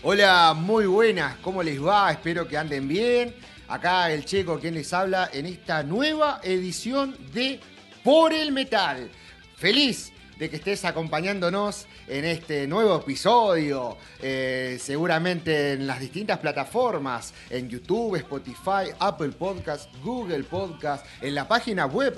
Hola, muy buenas, ¿cómo les va? Espero que anden bien. Acá el Checo, quien les habla en esta nueva edición de Por el Metal. Feliz de que estés acompañándonos en este nuevo episodio, seguramente en las distintas plataformas, en YouTube, Spotify, Apple Podcast, Google Podcast, en la página web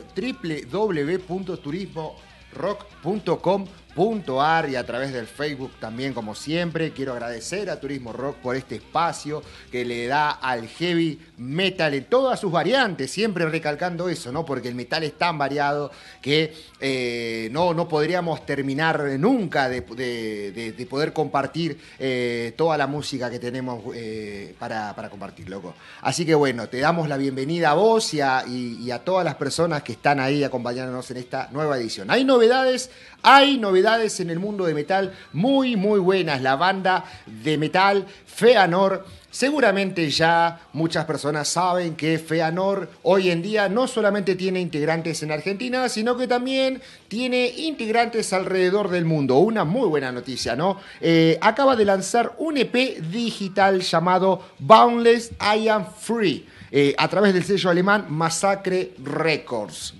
www.turismorock.com.ar y a través del Facebook también, como siempre. Quiero agradecer a Turismo Rock por este espacio que le da al heavy metal en todas sus variantes, siempre recalcando eso, ¿no? Porque el metal es tan variado que no podríamos terminar nunca de poder compartir toda la música que tenemos para compartir, loco. Así que bueno, te damos la bienvenida a vos y a todas las personas que están ahí acompañándonos en esta nueva edición. Hay novedades en el mundo de metal muy buenas. La banda de metal Feanor, seguramente ya muchas personas saben que Feanor hoy en día no solamente tiene integrantes en Argentina, sino que también tiene integrantes alrededor del mundo. Una muy buena noticia, ¿no? Acaba de lanzar un EP digital llamado Boundless I Am Free, a través del sello alemán Massacre Records.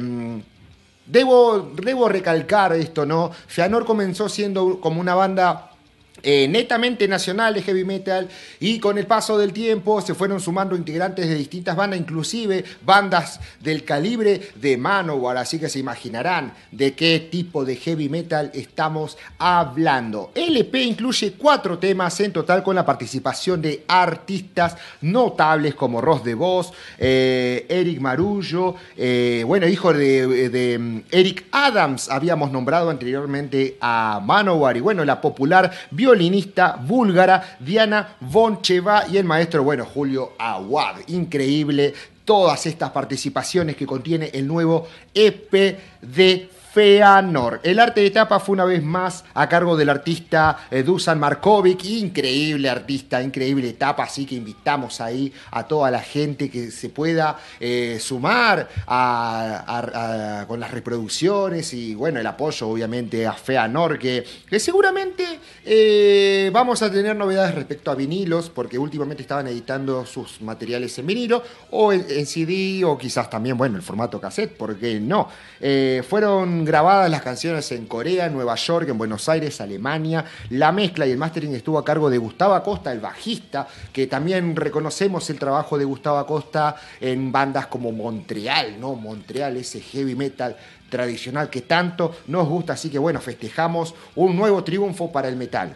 Debo recalcar esto, ¿no? Feanor comenzó siendo como una banda netamente nacional de heavy metal, y con el paso del tiempo se fueron sumando integrantes de distintas bandas, inclusive bandas del calibre de Manowar, así que se imaginarán de qué tipo de heavy metal estamos hablando. El EP incluye 4 temas en total, con la participación de artistas notables como Ross de Vos, Eric Marullo, hijo de Eric Adams, habíamos nombrado anteriormente a Manowar, y bueno, la popular violinista búlgara Diana Boncheva y el maestro, Julio Awad. Increíble todas estas participaciones que contiene el nuevo EP de Feanor. El arte de tapa fue una vez más a cargo del artista Dusan Markovic. Increíble artista, increíble tapa, así que invitamos ahí a toda la gente que se pueda sumar con las reproducciones y el apoyo obviamente a Feanor, que seguramente vamos a tener novedades respecto a vinilos, porque últimamente estaban editando sus materiales en vinilo o en CD, o quizás también el formato cassette, ¿por qué no? Fueron grabadas las canciones en Corea, en Nueva York, en Buenos Aires, Alemania. La mezcla y el mastering estuvo a cargo de Gustavo Acosta, el bajista, que también reconocemos el trabajo de Gustavo Acosta en bandas como Montreal, ¿no? Montreal, ese heavy metal tradicional que tanto nos gusta, así que festejamos un nuevo triunfo para el metal.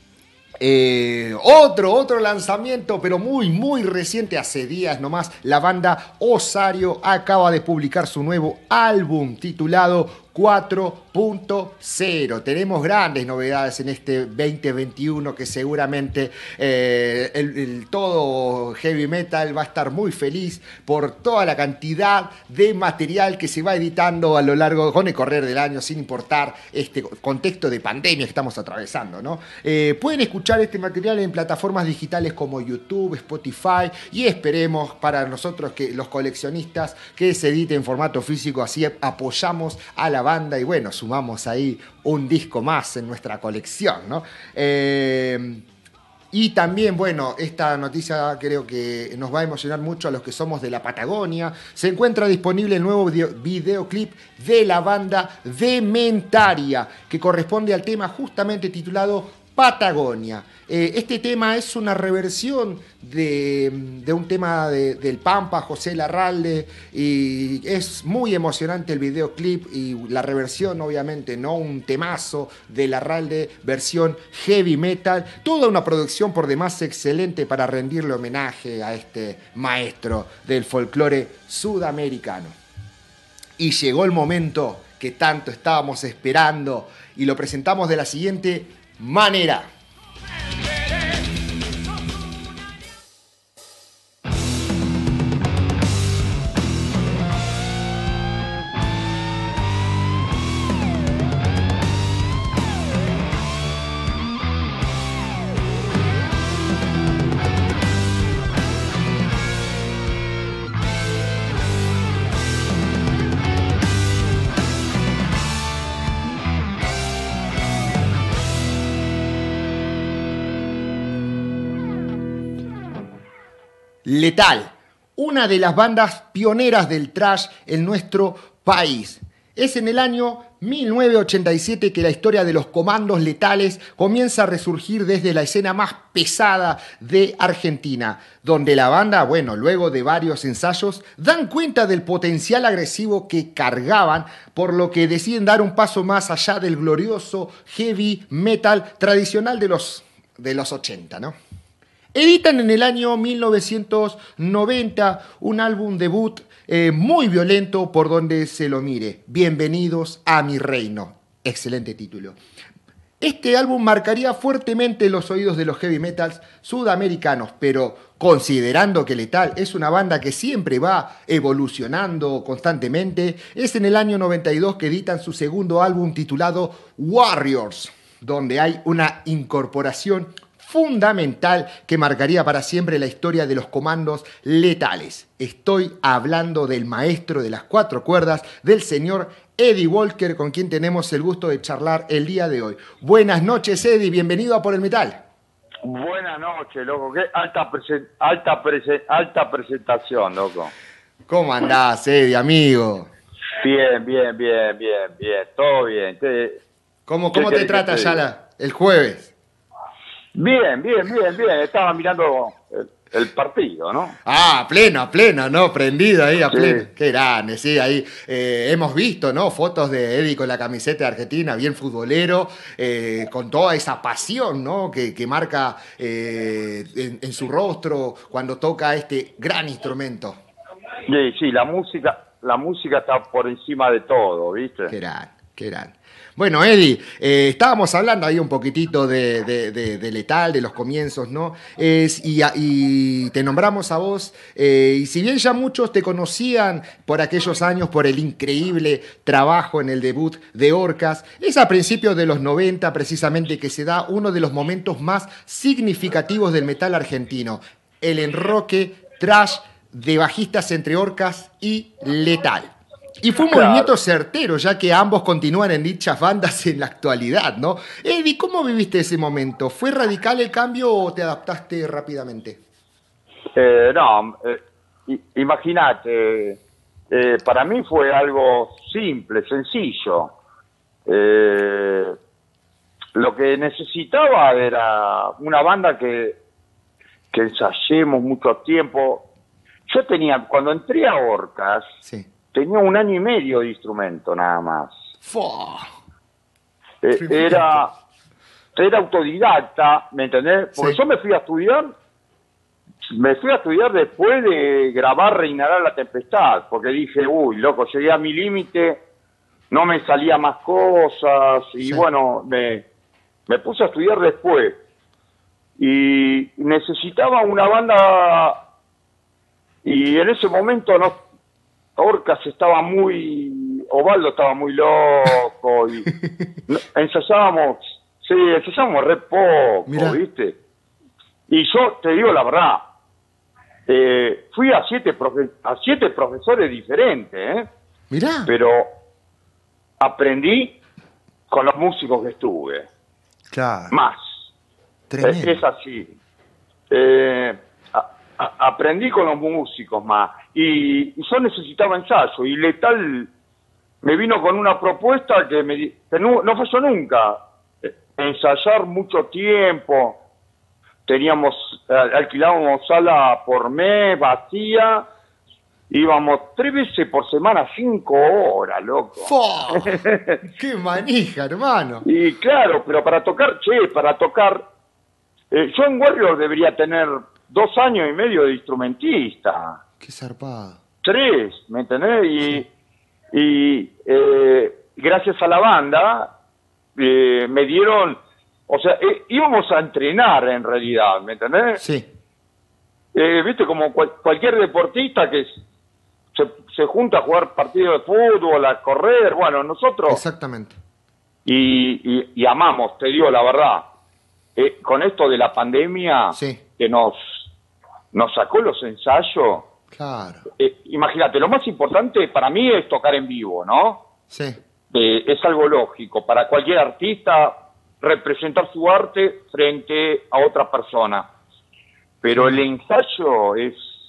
Otro lanzamiento, pero muy reciente, hace días nomás. La banda Osario acaba de publicar su nuevo álbum titulado 4.0. Tenemos grandes novedades en este 2021 que seguramente todo heavy metal va a estar muy feliz por toda la cantidad de material que se va editando a lo largo, con el correr del año, sin importar este contexto de pandemia que estamos atravesando, ¿no? Pueden escuchar este material en plataformas digitales como YouTube, Spotify, y esperemos para nosotros, que los coleccionistas, que se edite en formato físico, así apoyamos a la banda y sumamos ahí un disco más en nuestra colección, ¿no? Y también, esta noticia creo que nos va a emocionar mucho a los que somos de la Patagonia. Se encuentra disponible el nuevo videoclip de la banda Dementaria, que corresponde al tema justamente titulado Patagonia. Este tema es una reversión de un tema del Pampa, José Larralde, y es muy emocionante el videoclip y la reversión, obviamente, ¿no? Un temazo de Larralde, versión heavy metal, toda una producción por demás excelente para rendirle homenaje a este maestro del folclore sudamericano. Y llegó el momento que tanto estábamos esperando y lo presentamos de la siguiente manera. Lethal, una de las bandas pioneras del thrash en nuestro país. Es en el año 1987 que la historia de los Comandos Letales comienza a resurgir desde la escena más pesada de Argentina, donde la banda, bueno, luego de varios ensayos, dan cuenta del potencial agresivo que cargaban, por lo que deciden dar un paso más allá del glorioso heavy metal tradicional de los 80, ¿no? Editan en el año 1990 un álbum debut muy violento por donde se lo mire. Bienvenidos a mi reino. Excelente título. Este álbum marcaría fuertemente los oídos de los heavy metals sudamericanos, pero considerando que Lethal es una banda que siempre va evolucionando constantemente, es en el año 92 que editan su segundo álbum titulado Warriors, donde hay una incorporación fundamental que marcaría para siempre la historia de los Comandos Letales. Estoy hablando del maestro de las cuatro cuerdas, del señor Eddie Walker, con quien tenemos el gusto de charlar el día de hoy. Buenas noches, Eddie, bienvenido a Por el Metal. Buenas noches, loco. Qué alta presentación, loco. ¿Cómo andás, Eddie, amigo? Bien. Todo bien. ¿Cómo te trata ya el jueves? Bien. Estaba mirando el partido, ¿no? Ah, a pleno, ¿no? Prendido ahí, a Sí. pleno. Qué grande, sí, ahí. Hemos visto, ¿no? Fotos de Eddie con la camiseta de Argentina, bien futbolero, con toda esa pasión, ¿no? Que marca en su rostro cuando toca este gran instrumento. Sí, la música está por encima de todo, ¿viste? Qué gran. Bueno, Eddie, estábamos hablando ahí un poquitito de Lethal, de los comienzos, ¿no? Y te nombramos a vos, y si bien ya muchos te conocían por aquellos años, por el increíble trabajo en el debut de Orcas, es a principios de los 90 precisamente que se da uno de los momentos más significativos del metal argentino, el enroque thrash de bajistas entre Orcas y Lethal. Y fue un movimiento certero, ya que ambos continúan en dichas bandas en la actualidad, ¿no? Eddie, ¿cómo viviste ese momento? ¿Fue radical el cambio o te adaptaste rápidamente? Imagínate, para mí fue algo simple, sencillo. Lo que necesitaba era una banda que ensayemos mucho tiempo. Yo cuando entré a Orcas, sí, tenía 1 año y medio de instrumento nada más. Era autodidacta, ¿me entendés? Porque Sí. yo me fui a estudiar después de grabar Reinará la Tempestad, porque dije, uy, loco, llegué a mi límite, no me salía más cosas, y Sí. bueno, me puse a estudiar después. Y necesitaba una banda, y en ese momento Orcas Osvaldo estaba muy loco y ensayábamos re poco, Mirá. ¿viste? Y yo te digo la verdad, fui a 7 profesores diferentes, Mirá. pero aprendí con los músicos que estuve, Claro. más. Tremendo. Es así. Aprendí con los músicos más y yo necesitaba ensayo y Lethal me vino con una propuesta que no falló nunca. Ensayar mucho tiempo, alquilábamos sala por mes vacía, íbamos 3 veces por semana, 5 horas, loco. ¡Fua! ¡Qué manija, hermano! Y claro, pero para tocar, yo en Warrior debería tener 2 años y medio de instrumentista. ¡Qué zarpado! 3, ¿me entendés? Y gracias a la banda me dieron, o sea, íbamos a entrenar en realidad, ¿me entendés? Sí. Viste, como cualquier deportista que se junta a jugar partidos de fútbol, a correr, bueno, nosotros... Exactamente. Y amamos, te digo la verdad. Con esto de la pandemia, Sí. que nos sacó los ensayos, Claro. imagínate, lo más importante para mí es tocar en vivo, ¿no? Sí. Es algo lógico para cualquier artista representar su arte frente a otra persona. Pero el ensayo es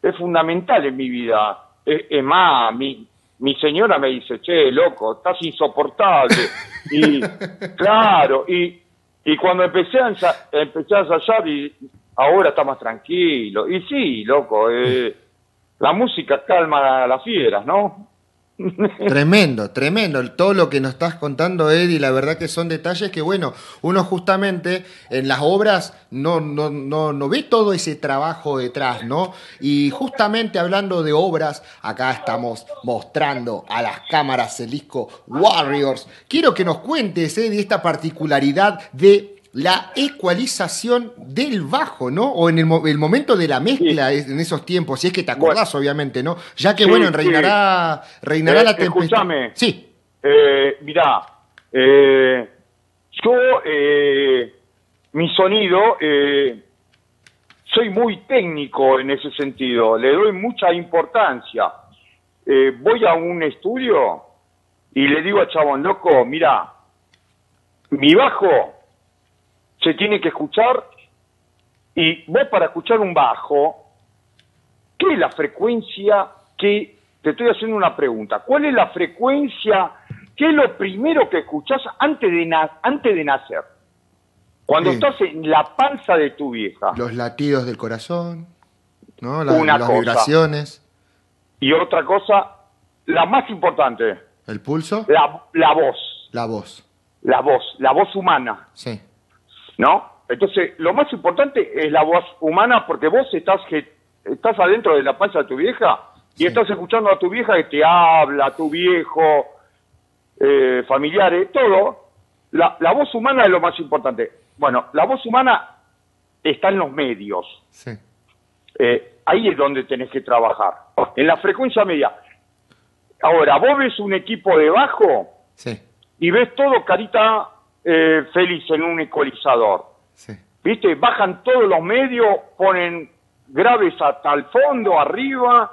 es fundamental en mi vida. Es más, mi señora me dice, che, loco, estás insoportable. Y claro, y cuando empecé a ensayar, y ahora está más tranquilo. Y sí, loco, la música calma a las fieras, ¿no? Tremendo, tremendo. Todo lo que nos estás contando, Eddie, la verdad que son detalles que, bueno, uno justamente en las obras no ve todo ese trabajo detrás, ¿no? Y justamente hablando de obras, acá estamos mostrando a las cámaras el disco Warriors. Quiero que nos cuentes, Eddie, esta particularidad de la ecualización del bajo, ¿no? O en el momento de la mezcla en esos tiempos, si es que te acordás, bueno, obviamente, ¿no? Ya que, sí, bueno, reinará la tempestad. Escúchame. Sí. Mirá, yo, mi sonido, soy muy técnico en ese sentido, le doy mucha importancia. Voy a un estudio y le digo al chabón, loco, mirá, mi bajo se tiene que escuchar, y vos para escuchar un bajo, ¿qué es la frecuencia que... Te estoy haciendo una pregunta. ¿Cuál es la frecuencia? ¿Qué es lo primero que escuchás antes de nacer? Cuando estás en la panza de tu vieja. Los latidos del corazón, ¿no? Las vibraciones. Y otra cosa, la más importante. ¿El pulso? La voz. La voz. La voz humana. Sí. ¿No? Entonces, lo más importante es la voz humana, porque vos estás adentro de la panza de tu vieja y sí, estás escuchando a tu vieja que te habla, a tu viejo, familiares, todo. La voz humana es lo más importante. Bueno, la voz humana está en los medios. Sí. Ahí es donde tenés que trabajar, en la frecuencia media. Ahora, vos ves un equipo de bajo, sí, y ves todo carita feliz en un ecualizador. Sí. ¿Viste? Bajan todos los medios, ponen graves hasta el fondo, arriba,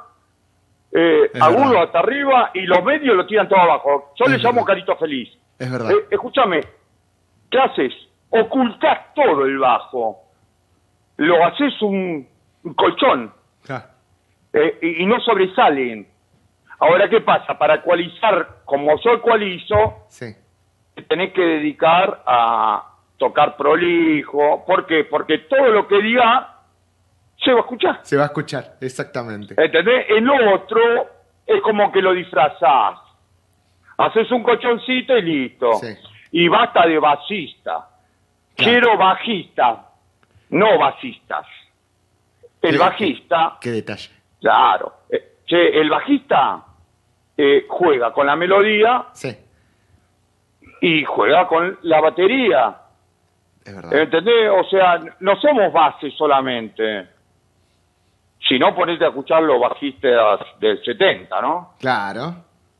agudos hasta arriba, y los medios lo tiran todo abajo. Yo le llamo carito feliz. Es verdad. Escúchame, ¿qué haces? Ocultás todo el bajo. Lo haces un colchón. Ja. Y no sobresalen. Ahora, ¿qué pasa? Para ecualizar, como yo ecualizo, sí, te tenés que dedicar a tocar prolijo. ¿Por qué? Porque todo lo que diga se va a escuchar. Se va a escuchar, exactamente. ¿Entendés? El otro es como que lo disfrazás. Haces un colchoncito y listo. Sí. Y basta de basista. Claro. Quiero bajistas, no basistas. El bajista... Qué detalle. Claro. El bajista juega con la melodía, sí, y juega con la batería. Es verdad. ¿Entendés? O sea, no somos bases solamente. Si no, ponete a escuchar los bajistas del 70, ¿no? Claro.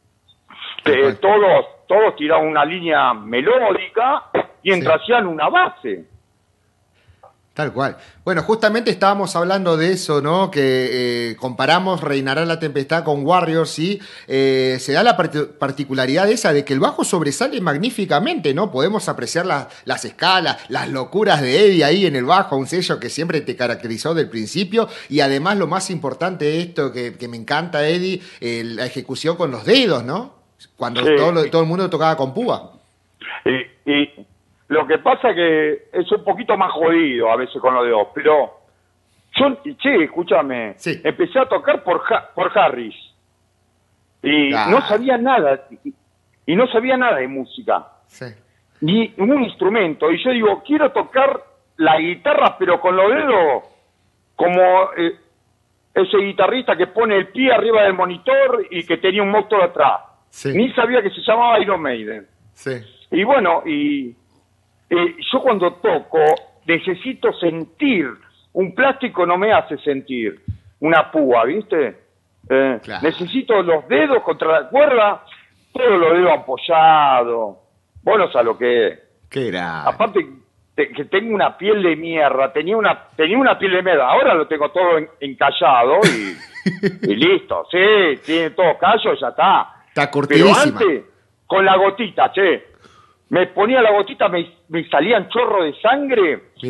Todos tiraban una línea melódica mientras hacían una base. Tal cual. Bueno, justamente estábamos hablando de eso, ¿no? Que comparamos Reinará la tempestad con Warriors y se da la particularidad esa de que el bajo sobresale magníficamente, ¿no? Podemos apreciar las escalas, las locuras de Eddie ahí en el bajo, un sello que siempre te caracterizó del principio, y además lo más importante de esto que me encanta, Eddie, la ejecución con los dedos, ¿no? Cuando todo el mundo tocaba con púa. Y lo que pasa que es un poquito más jodido a veces con los dedos, pero yo, escúchame, sí, empecé a tocar por Harris y no sabía nada, y no sabía nada de música, sí, ni un instrumento, y yo digo, quiero tocar la guitarra pero con los dedos, como ese guitarrista que pone el pie arriba del monitor y que tenía un motor atrás, sí, ni sabía que se llamaba Iron Maiden, sí, y bueno, yo cuando toco necesito sentir. Un plástico no me hace sentir. Una púa, ¿viste? Claro. Necesito los dedos contra la cuerda, todos los dedos apoyados. Vos no sabés lo que es. Qué era. Aparte que tengo una piel de mierda. Tenía una piel de mierda. Ahora lo tengo todo encallado y listo. Sí, tiene todo callo, ya está. Está cortidísima. Pero antes, con la gotita, me ponía la gotita, me salían chorros de sangre. Mirá.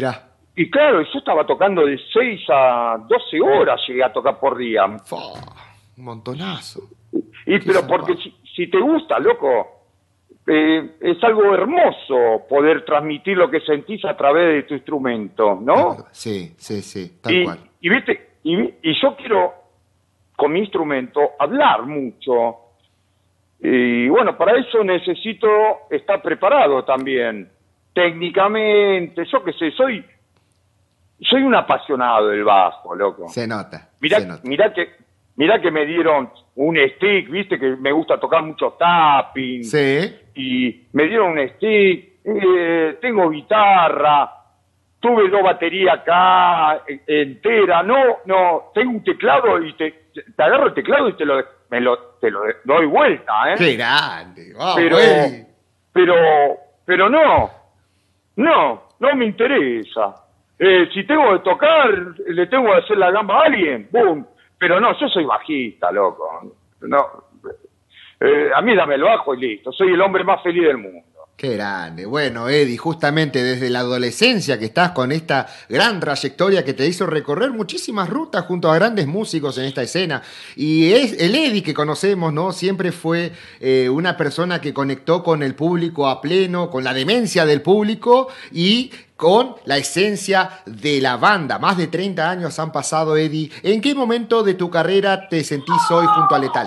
y claro, yo estaba tocando de 6 a 12 horas, llegué a tocar por día. Fua, un montonazo. Y Qué pero porque zarpado. si te gusta, loco, es algo hermoso poder transmitir lo que sentís a través de tu instrumento, Es ¿no? verdad. Sí, sí, sí, tal cual. Viste, y yo quiero con mi instrumento hablar mucho. Y bueno, para eso necesito estar preparado también, técnicamente, yo qué sé, soy un apasionado del bajo, loco. Se nota, Mirá, se nota. mirá que me dieron un stick, viste que me gusta tocar mucho tapping, Sí. y me dieron un stick, tengo guitarra, tuve 2 baterías acá entera, no, tengo un teclado y te agarro el teclado y te lo doy vuelta, Qué grande. Vamos, pero, Eddie. pero no me interesa. Si tengo que tocar, le tengo que hacer la gamba a alguien, ¡boom! Pero no, yo soy bajista, loco. No, a mí dame el bajo y listo. Soy el hombre más feliz del mundo. Qué grande. Bueno, Eddie, justamente desde la adolescencia que estás con esta gran trayectoria que te hizo recorrer muchísimas rutas junto a grandes músicos en esta escena. Y es el Eddie que conocemos, ¿no? Siempre fue una persona que conectó con el público a pleno, con la demencia del público y con la esencia de la banda. Más de 30 años han pasado, Eddie. ¿En qué momento de tu carrera te sentís hoy junto a Letal?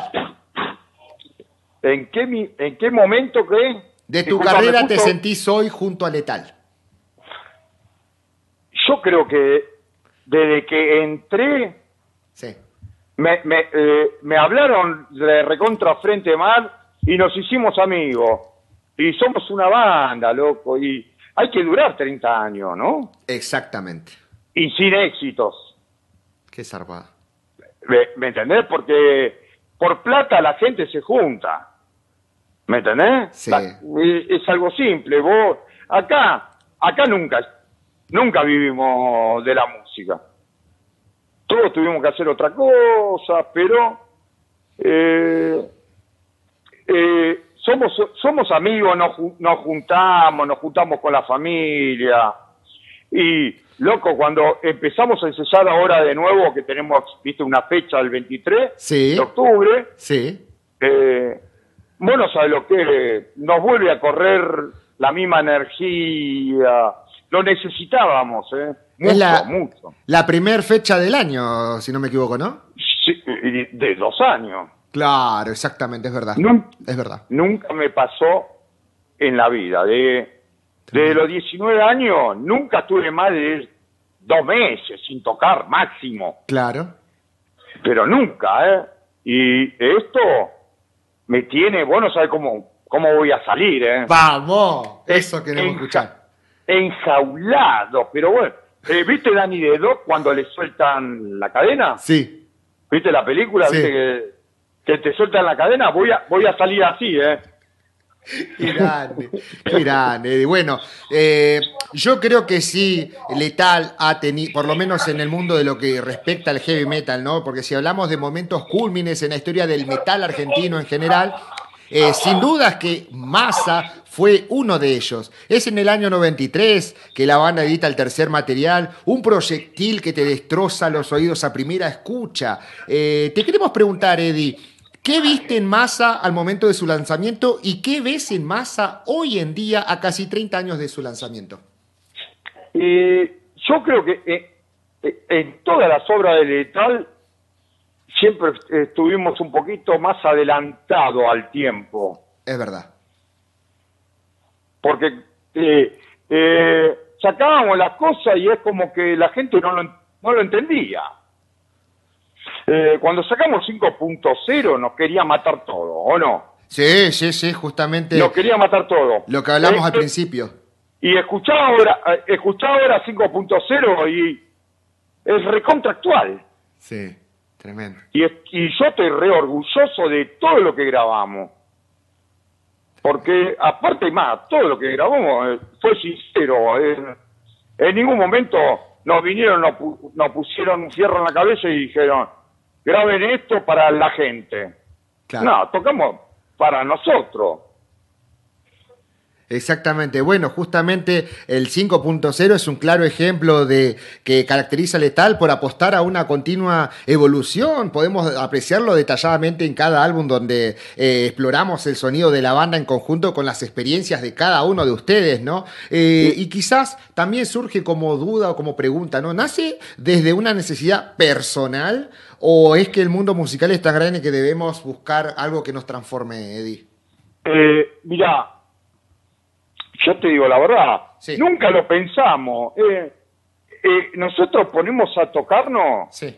¿En qué momento qué? De tu Disculpame, carrera te justo, sentís hoy junto a Letal. yo creo que desde que entré, Sí. me hablaron de Recontra Frente Mar y nos hicimos amigos. Y somos una banda, loco, y hay que durar 30 años, ¿no? Exactamente. Y sin éxitos. Qué zarpada. ¿Me entendés? Porque por plata la gente se junta. ¿Me entendés? Sí. Es algo simple. Vos, acá nunca vivimos de la música. Todos tuvimos que hacer otra cosa, pero somos amigos, nos juntamos con la familia. Y, loco, cuando empezamos a ensayar ahora de nuevo, que tenemos, viste, una fecha el 23 Sí. de octubre, Sí. vos no sabés lo que es. Nos vuelve a correr la misma energía. Lo necesitábamos, Es mucho. la primer fecha del año, si no me equivoco, ¿no? Sí, de 2 años. Claro, exactamente, es verdad. Es verdad. Nunca me pasó en la vida. Desde los 19 años, nunca estuve más de 2 meses sin tocar, máximo. Claro. Pero nunca, ¿eh? Y esto me tiene, vos no sabés cómo voy a salir, ¿eh? ¡Vamos! Eso queremos escuchar. Enjaulado, pero bueno. ¿Viste Danny de Doc cuando le sueltan la cadena? Sí. ¿Viste la película? Sí. ¿Viste que te sueltan la cadena? Voy a salir así, ¿eh? Qué grande, qué grande. Bueno, yo creo que sí, Letal ha tenido, por lo menos en el mundo de lo que respecta al heavy metal, ¿no? Porque si hablamos de momentos cúlmines en la historia del metal argentino en general, sin dudas que Massa fue uno de ellos. Es en el año 93 que la banda edita el tercer material, un proyectil que te destroza los oídos a primera escucha. Te queremos preguntar, Eddie, ¿qué viste en Massa al momento de su lanzamiento y qué ves en Massa hoy en día a casi 30 años de su lanzamiento? Yo creo que en todas las obras de Letal siempre estuvimos un poquito más adelantados al tiempo. Es verdad. Porque sacábamos las cosas y es como que la gente no lo entendía. Cuando sacamos 5.0 nos quería matar todo, ¿o no? Sí, sí, sí, justamente Nos quería matar todo. lo que hablamos al principio. Y escuchá ahora 5.0 y es recontractual. Sí, tremendo. Y yo estoy re orgulloso de todo lo que grabamos. Porque aparte más, todo lo que grabamos fue sincero. En ningún momento nos vinieron, nos pusieron un fierro en la cabeza y dijeron, graben esto para la gente. Claro. No, tocamos para nosotros. Exactamente. Bueno, justamente el 5.0 es un claro ejemplo de que caracteriza Letal por apostar a una continua evolución. Podemos apreciarlo detalladamente en cada álbum donde exploramos el sonido de la banda en conjunto con las experiencias de cada uno de ustedes, ¿no? Y quizás también surge como duda o como pregunta, ¿no? ¿Nace desde una necesidad personal o es que el mundo musical es tan grande que debemos buscar algo que nos transforme, Eddie? Mirá, yo te digo la verdad, Sí. nunca lo pensamos. Nosotros ponemos a tocarnos Sí.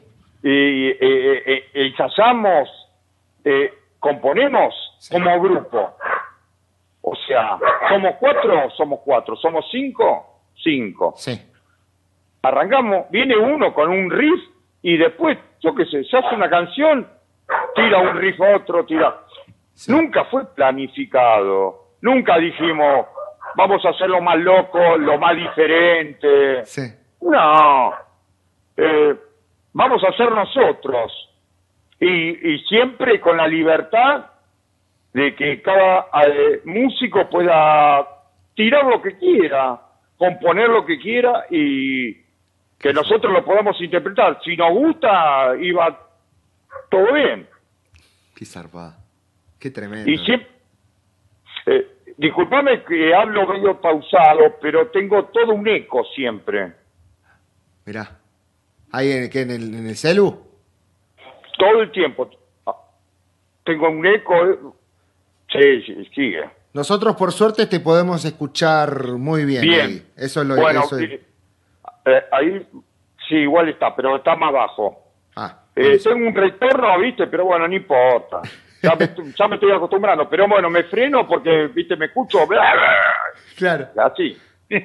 ensayamos, componemos Sí. como grupo. O sea, somos cuatro, somos cinco. Sí. Arrancamos, viene uno con un riff y después, yo qué sé, se hace una canción, tira un riff otro, tira. Sí. Nunca fue planificado, nunca dijimos, vamos a hacer lo más loco, lo más diferente. Sí. No, vamos a ser nosotros. Y siempre con la libertad de que cada músico pueda tirar lo que quiera, componer lo que quiera y que nosotros lo podamos interpretar. Si nos gusta, iba todo bien. Qué zarpada. Qué tremendo. Y siempre, disculpame que hablo medio pausado, pero tengo todo un eco siempre. Mirá. ¿Ahí en el celu? Todo el tiempo. Tengo un eco. Sí, sigue. Nosotros, por suerte, te podemos escuchar muy bien. Bien. Ahí. Eso es lo Bueno, eso es- ahí sí, igual está, pero está más bajo. Ah, Tengo un retorno, ¿viste? Pero bueno, no importa. Ya me estoy acostumbrando. Pero bueno, me freno porque, ¿viste? Me escucho claro. así.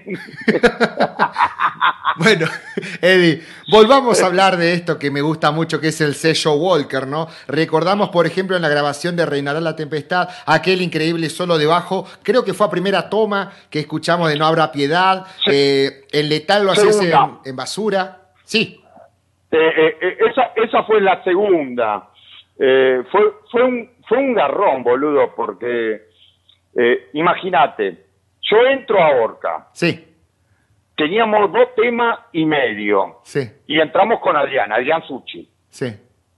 Bueno, Eddie, volvamos a hablar de esto que me gusta mucho, que es el sello Walker, ¿no? Recordamos, por ejemplo, en la grabación de Reinará la Tempestad, aquel increíble solo de bajo, creo que fue a primera toma que escuchamos de No Habrá Piedad, en Letal lo haces en Basura, sí. Esa fue la segunda. Fue un garrón, boludo, porque imagínate, yo entro a Orca. Sí. Teníamos 2 temas y medio. Sí. Y entramos con Adrián Suchi. Sí.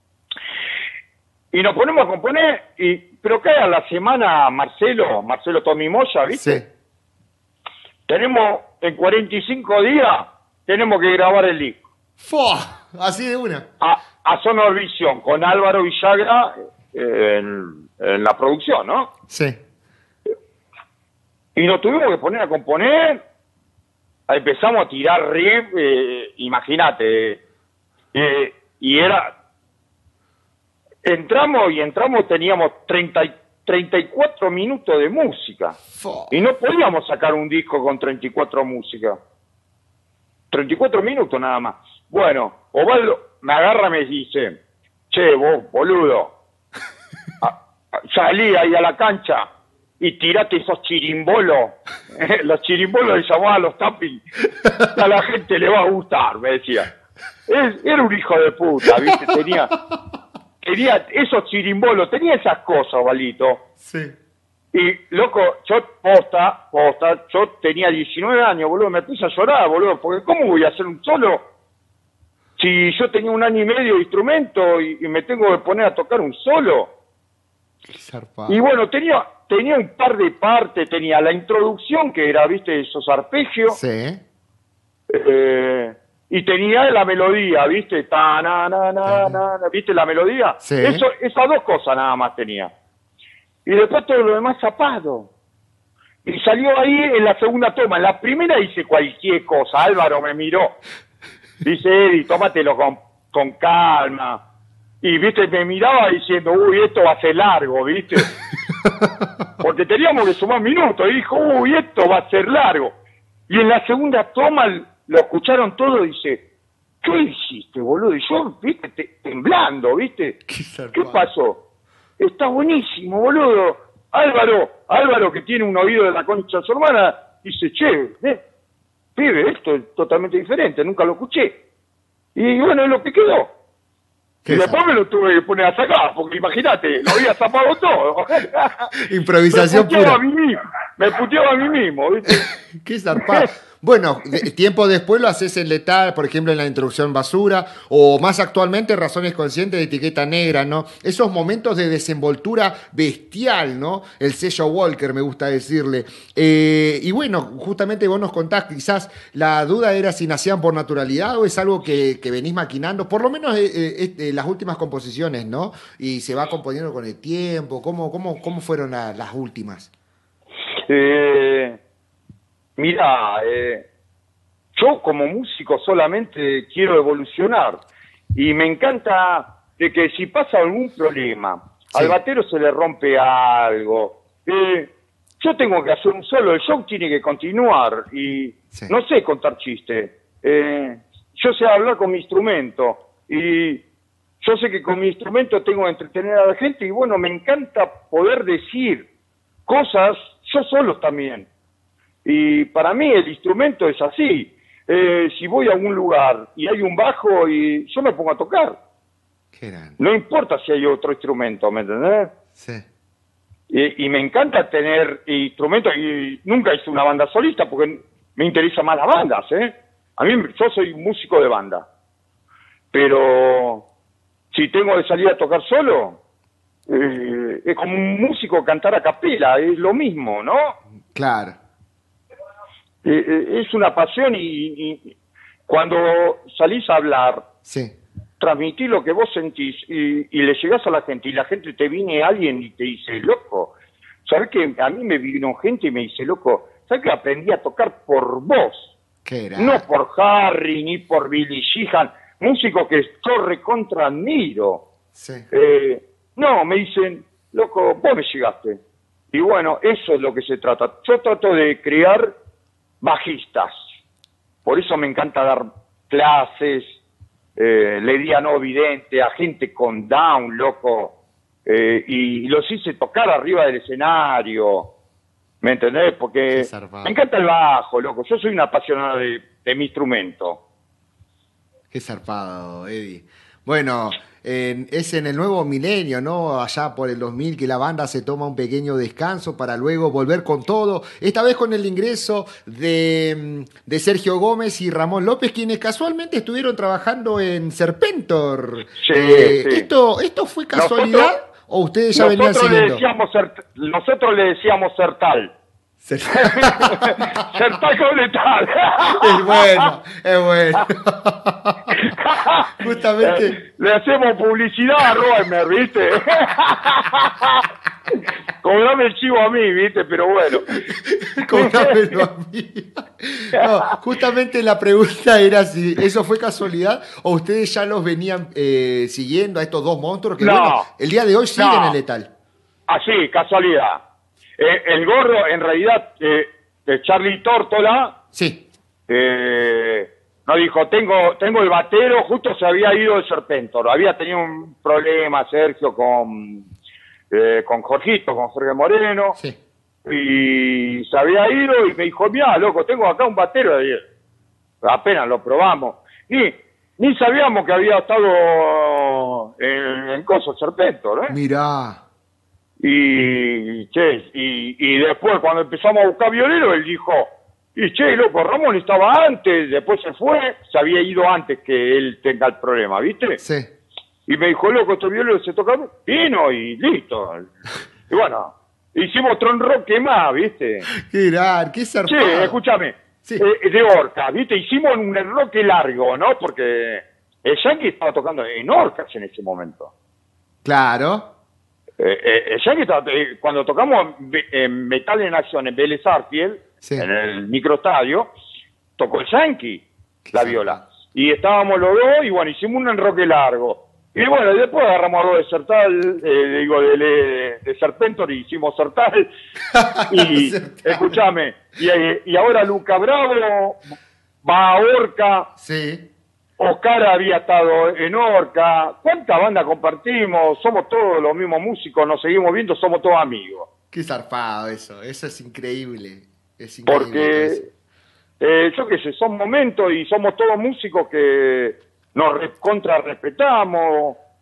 Y nos ponemos a componer, pero cada la semana Marcelo Tommy Moya, ¿viste? Sí. Tenemos, en 45 días, tenemos que grabar el disco. ¡Fua! Así de una. A Sonor Visión, con Álvaro Villagra en la producción, ¿no? Sí. Y nos tuvimos que poner a componer. Empezamos a tirar riff, imagínate, y era, entramos, teníamos 34 minutos de música, Fua. y no podíamos sacar un disco con 34 músicas, 34 minutos nada más. Bueno, Osvaldo me agarra y me dice, che, vos, boludo, salí ahí a la cancha, y tirate esos chirimbolos. Los chirimbolos le llamaban los tapping. A la gente le va a gustar, me decía. Era un hijo de puta, ¿viste? Tenía esos chirimbolos, tenía esas cosas, Valito. Sí. Y, loco, yo, posta, yo tenía 19 años, boludo, me puse a llorar, boludo, porque ¿cómo voy a hacer un solo? Si yo tenía 1 año y medio de instrumento y me tengo que poner a tocar un solo. Qué zarpado. Y bueno, tenía un par de partes, tenía la introducción, que era, viste, esos arpegios, Sí. y tenía la melodía, viste, ta, na, na, na, na, na, viste la melodía. Sí. Esas 2 cosas nada más tenía. Y después todo lo demás zapado. Y salió ahí en la segunda toma. En la primera hice cualquier cosa. Álvaro me miró. Dice, Eddie, tómatelo con calma. Y, viste, me miraba diciendo, uy, esto va a ser largo, viste. Porque teníamos que sumar minutos. Y dijo, uy, esto va a ser largo. Y en la segunda toma lo escucharon todo y dice, ¿qué hiciste, boludo? Y yo, viste, temblando, viste. ¿Qué pasó? Está buenísimo, boludo. Álvaro, que tiene un oído de la concha de su hermana, dice, che, pibe, esto es totalmente diferente, nunca lo escuché. Y bueno, es lo que quedó. Y después me lo tuve que poner a sacar, porque imagínate, lo había zapado todo. Improvisación Me escuchaba pura. a mí mismo. Me puteaba a mí mismo, ¿viste? Qué zarpado. Bueno, tiempo después lo haces en Letal, por ejemplo, en la introducción Basura, o más actualmente Razones Conscientes de Etiqueta Negra, ¿no? Esos momentos de desenvoltura bestial, ¿no? El sello Walker, me gusta decirle. Y bueno, justamente vos nos contás, quizás la duda era si nacían por naturalidad o es algo que venís maquinando, por lo menos las últimas composiciones, ¿no? Y se va componiendo con el tiempo. ¿Cómo fueron las últimas? Mira, yo como músico solamente quiero evolucionar y me encanta de que si pasa algún problema, Sí. al batero se le rompe algo, yo tengo que hacer un solo, el show tiene que continuar y Sí. no sé contar chistes, yo sé hablar con mi instrumento y yo sé que con mi instrumento tengo que entretener a la gente y bueno, me encanta poder decir cosas yo solo también. Y para mí el instrumento es así. Si voy a algún lugar y hay un bajo y yo me pongo a tocar. Qué grande. No importa si hay otro instrumento, ¿me entendés? Sí. Y me encanta tener instrumentos y nunca hice una banda solista porque me interesan más las bandas, ¿eh? A mí, yo soy músico de banda. Pero si tengo que salir a tocar solo, es como un músico cantar a capela, es lo mismo, ¿no? Claro. Es una pasión y cuando salís a hablar, Sí. transmitís lo que vos sentís y le llegás a la gente y la gente te viene alguien y te dice, loco, ¿sabés que a mí me vino gente y me dice, loco, ¿sabés que aprendí a tocar por vos? Qué grande. No por Harry ni por Billy Sheehan, músico que yo recontra admiro. Sí. No, me dicen, loco, vos me llegaste. Y bueno, eso es lo que se trata. Yo trato de crear bajistas. Por eso me encanta dar clases, le di a no vidente, a gente con down, loco, y los hice tocar arriba del escenario, ¿me entendés? Porque Qué zarpado. me encanta el bajo, loco, yo soy una apasionada de mi instrumento. Qué zarpado, Eddie. Bueno, es en el nuevo milenio, ¿no? Allá por el 2000 que la banda se toma un pequeño descanso para luego volver con todo. Esta vez con el ingreso de Sergio Gómez y Ramón López, quienes casualmente estuvieron trabajando en Serpentor. Sí, sí. ¿Esto fue casualidad o ustedes ya venían siguiendo? Nosotros le decíamos Sertal. Sertal con letal. Es bueno, es bueno. Justamente. Le hacemos publicidad a Roemer, ¿viste? Cobrame el chivo a mí, ¿viste? Pero bueno. Cobrámelo a mí. No, justamente la pregunta era si eso fue casualidad o ustedes ya los venían siguiendo a estos dos monstruos que, No, bueno, el día de hoy siguen no. en Letal. Así, casualidad. El gordo, en realidad, de Charlie Tórtola, Sí, nos dijo, tengo el batero, justo se había ido de Serpentor, había tenido un problema Sergio con Jorgito, con Jorge Moreno, sí. y se había ido y me dijo, mira, loco, tengo acá un batero de 10. Apenas lo probamos. Ni sabíamos que había estado en Coso Serpentor, ¿eh? Mirá. Y después cuando empezamos a buscar violero, él dijo, y che, loco, Ramón estaba antes, después se fue, se había ido antes que él tenga el problema, ¿viste? Sí. Y me dijo, loco, este violero se toca, vino y listo. Y bueno, hicimos otro enroque más, ¿viste? Qué gran, qué zarpado. Che, escúchame, Sí. de Orca, ¿viste? Hicimos un enroque largo, ¿no? Porque el Yankee estaba tocando en Orcas en ese momento. Claro. El Yankee estaba, cuando tocamos Metal en Acción en Vélez Arfield, Sí. en el microestadio, tocó el Yankee, la Qué viola. Y estábamos los dos y bueno, hicimos un enroque largo. Y bueno, y después agarramos a dos de Sertal, de Serpentor y hicimos Sertal. Y Sertal. escúchame, y ahora Luca Bravo va a Orca. Sí. Oscar había estado en Orca. ¿Cuánta banda compartimos? Somos todos los mismos músicos, nos seguimos viendo, somos todos amigos. Qué zarpado eso. Eso es increíble. Es increíble. Porque, yo qué sé, son momentos y somos todos músicos que nos contra respetamos.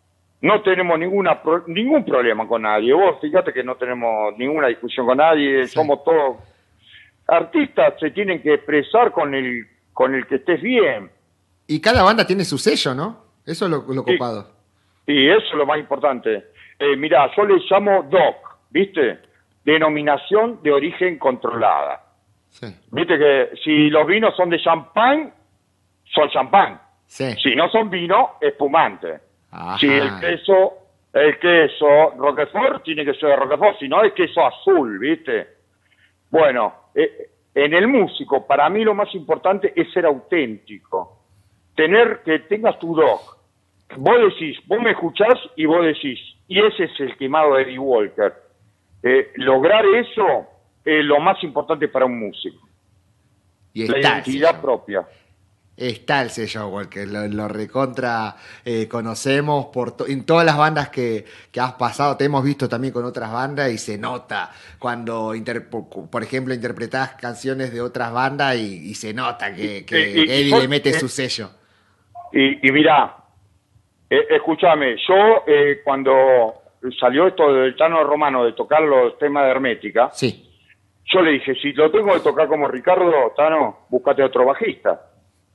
no tenemos ningún problema con nadie. Vos fíjate que no tenemos ninguna discusión con nadie, Sí. somos todos artistas, se tienen que expresar con el que estés bien. Y cada banda tiene su sello, ¿no? Eso es lo Y, copado. y eso es lo más importante. Mirá, yo le llamo DOC, ¿viste? Denominación de origen controlada. Sí. Viste que si los vinos son de champán, son champán. Sí. Si no son vino, espumante. Ajá. Si el queso Roquefort tiene que ser de Roquefort, si no es queso azul, ¿viste? Bueno, en el músico, para mí lo más importante es ser auténtico. Que tengas tu doc. Vos decís, vos me escuchás y vos decís, y ese es el quemado de Eddie Walker. Lograr eso es lo más importante para un músico. Y La está el identidad sello. propia. Está el sello, Walker, lo recontra conocemos en todas las bandas que has pasado, te hemos visto también con otras bandas y se nota cuando, por ejemplo, interpretás canciones de otras bandas y se nota que Eddie le mete su sello. Y mirá, escúchame, yo cuando salió esto del Tano Romano de tocar los temas de Hermética, Sí, yo le dije, si lo tengo que tocar como Ricardo, Tano, búscate otro bajista.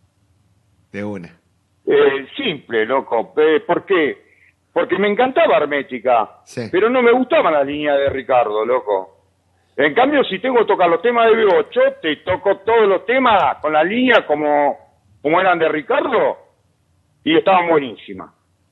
de una. Simple, loco. ¿Por qué? Porque me encantaba Hermética, Sí. pero no me gustaban las líneas de Ricardo, loco. En cambio, si tengo que tocar los temas de B8, te toco todos los temas con la línea como eran de Ricardo y estaban buenísimas.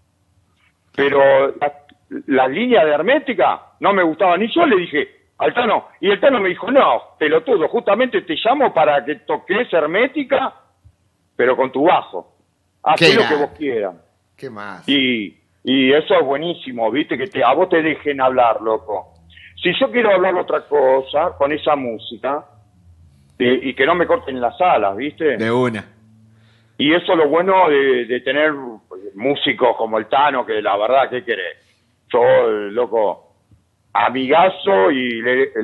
Pero las líneas de Hermética no me gustaban. Y yo le dije al Tano, y el Tano me dijo, no, pelotudo, justamente te llamo para que toques Hermética, pero con tu bajo. Haz lo que vos quieras. ¿Qué más? Y eso es buenísimo, viste, que a vos te dejen hablar, loco. Si yo quiero hablar otra cosa con esa música, y que no me corten las alas, viste. De una. Y eso es lo bueno de tener músicos como el Tano, que la verdad, ¿qué querés? Yo, loco, amigazo y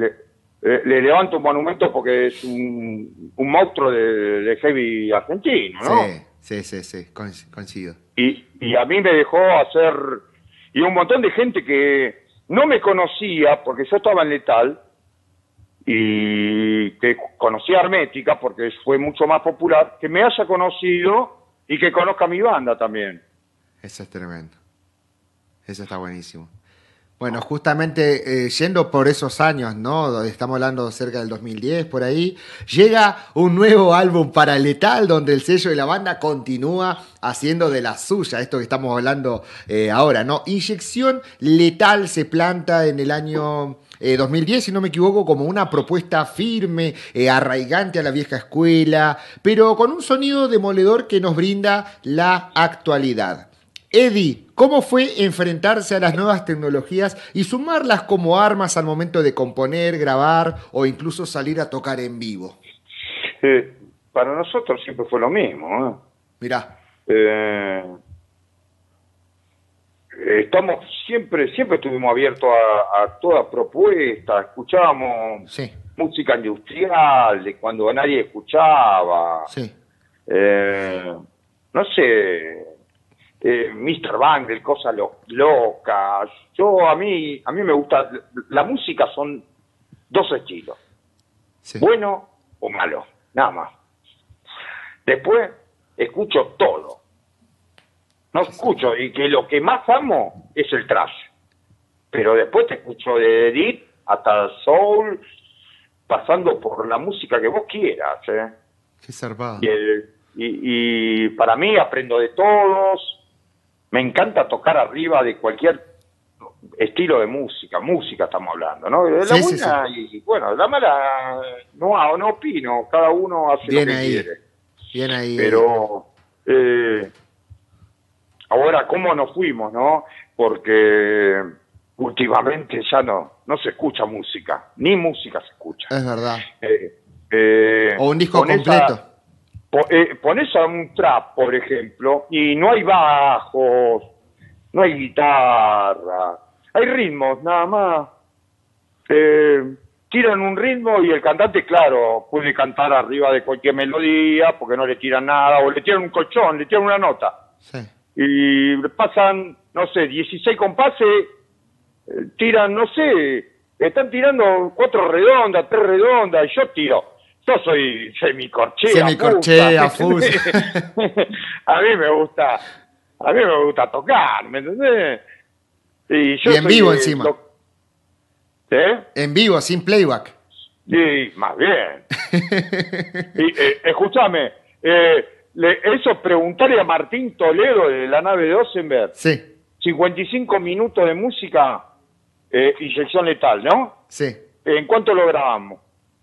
le levanto un monumento porque es un monstruo de heavy argentino, ¿no? Sí, coincido. Y a mí me dejó hacer... Y un montón de gente que no me conocía, porque yo estaba en Letal, y que conocía Hermética, porque fue mucho más popular, que me haya conocido y que conozca mi banda también. Eso es tremendo. Eso está buenísimo. Bueno, justamente yendo por esos años, ¿no? Estamos hablando cerca del 2010, por ahí, llega un nuevo álbum para Letal, donde el sello de la banda continúa haciendo de la suya, esto que estamos hablando ahora, ¿no? Inyección Letal se planta en el año 2010, si no me equivoco, como una propuesta firme, arraigante a la vieja escuela, pero con un sonido demoledor que nos brinda la actualidad. Eddie, ¿cómo fue enfrentarse a las nuevas tecnologías y sumarlas como armas al momento de componer, grabar o incluso salir a tocar en vivo? Para nosotros siempre fue lo mismo, ¿eh? Mirá. Siempre estuvimos abiertos a toda propuesta, escuchábamos música industrial de cuando nadie escuchaba. Sí. No sé... Mr. Bangle, cosas locas. A mí me gusta, la música son dos estilos, bueno o malo, nada más. Después escucho todo, no escucho, y que lo que más amo es el trash, pero después te escucho de Deep hasta Soul, pasando por la música que vos quieras, Qué zarpado. Y para mí aprendo de todos. Me encanta tocar arriba de cualquier estilo de música estamos hablando, ¿no? De la buena y bueno, la mala no opino, cada uno hace bien lo que ahí. quiere. Bien ahí. Pero ahora cómo nos fuimos, ¿no? Porque últimamente ya no se escucha música, ni música se escucha. Es verdad. O un disco completo. Ponés a un trap, por ejemplo, y no hay bajos, no hay guitarra, hay ritmos nada más. Tiran un ritmo y el cantante, claro, puede cantar arriba de cualquier melodía porque no le tiran nada, o le tiran un colchón, le tiran una nota. Sí. y pasan, no sé, 16 compases, tiran, no sé, están tirando 4 redondas, 3 redondas, y yo tiro. Yo soy semicorchea, Semicorchea, fusa. A mí me gusta tocar, ¿me entendés? Y yo Y en soy vivo encima. ¿Eh? En vivo, sin playback. Sí, más bien. Y, escúchame, eso preguntarle a Martín Toledo de la nave de Osenberg. Sí, 55 minutos de música, inyección letal, ¿no? sí. ¿En cuánto lo grabamos?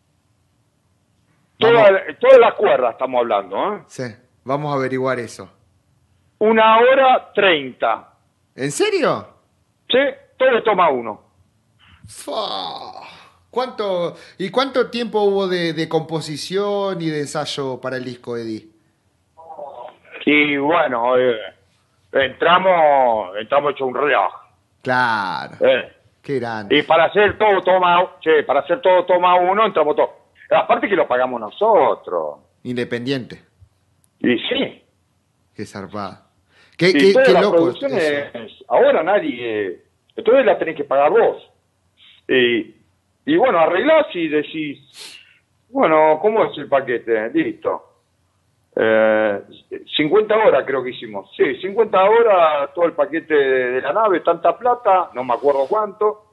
Vamos. Todas las cuerdas estamos hablando, ¿eh? Sí, vamos a averiguar eso. 1 hora 30. ¿En serio? ¿Sí? Todo toma uno. Fua. ¿Cuánto tiempo hubo de composición y de ensayo para el disco, Eddie? Y bueno, entramos hecho un reloj. Claro. Eh. Qué grande. Y para hacer todo toma uno, entramos todos. Aparte que lo pagamos nosotros. Independiente. Y sí. Qué zarpada. Y Qué todas las loco producciones, ahora nadie, entonces la tenés que pagar vos. Y bueno, arreglás y decís, bueno, ¿cómo es el paquete? Listo. 50 horas creo que hicimos. Sí, 50 horas todo el paquete de la nave, tanta plata, no me acuerdo cuánto.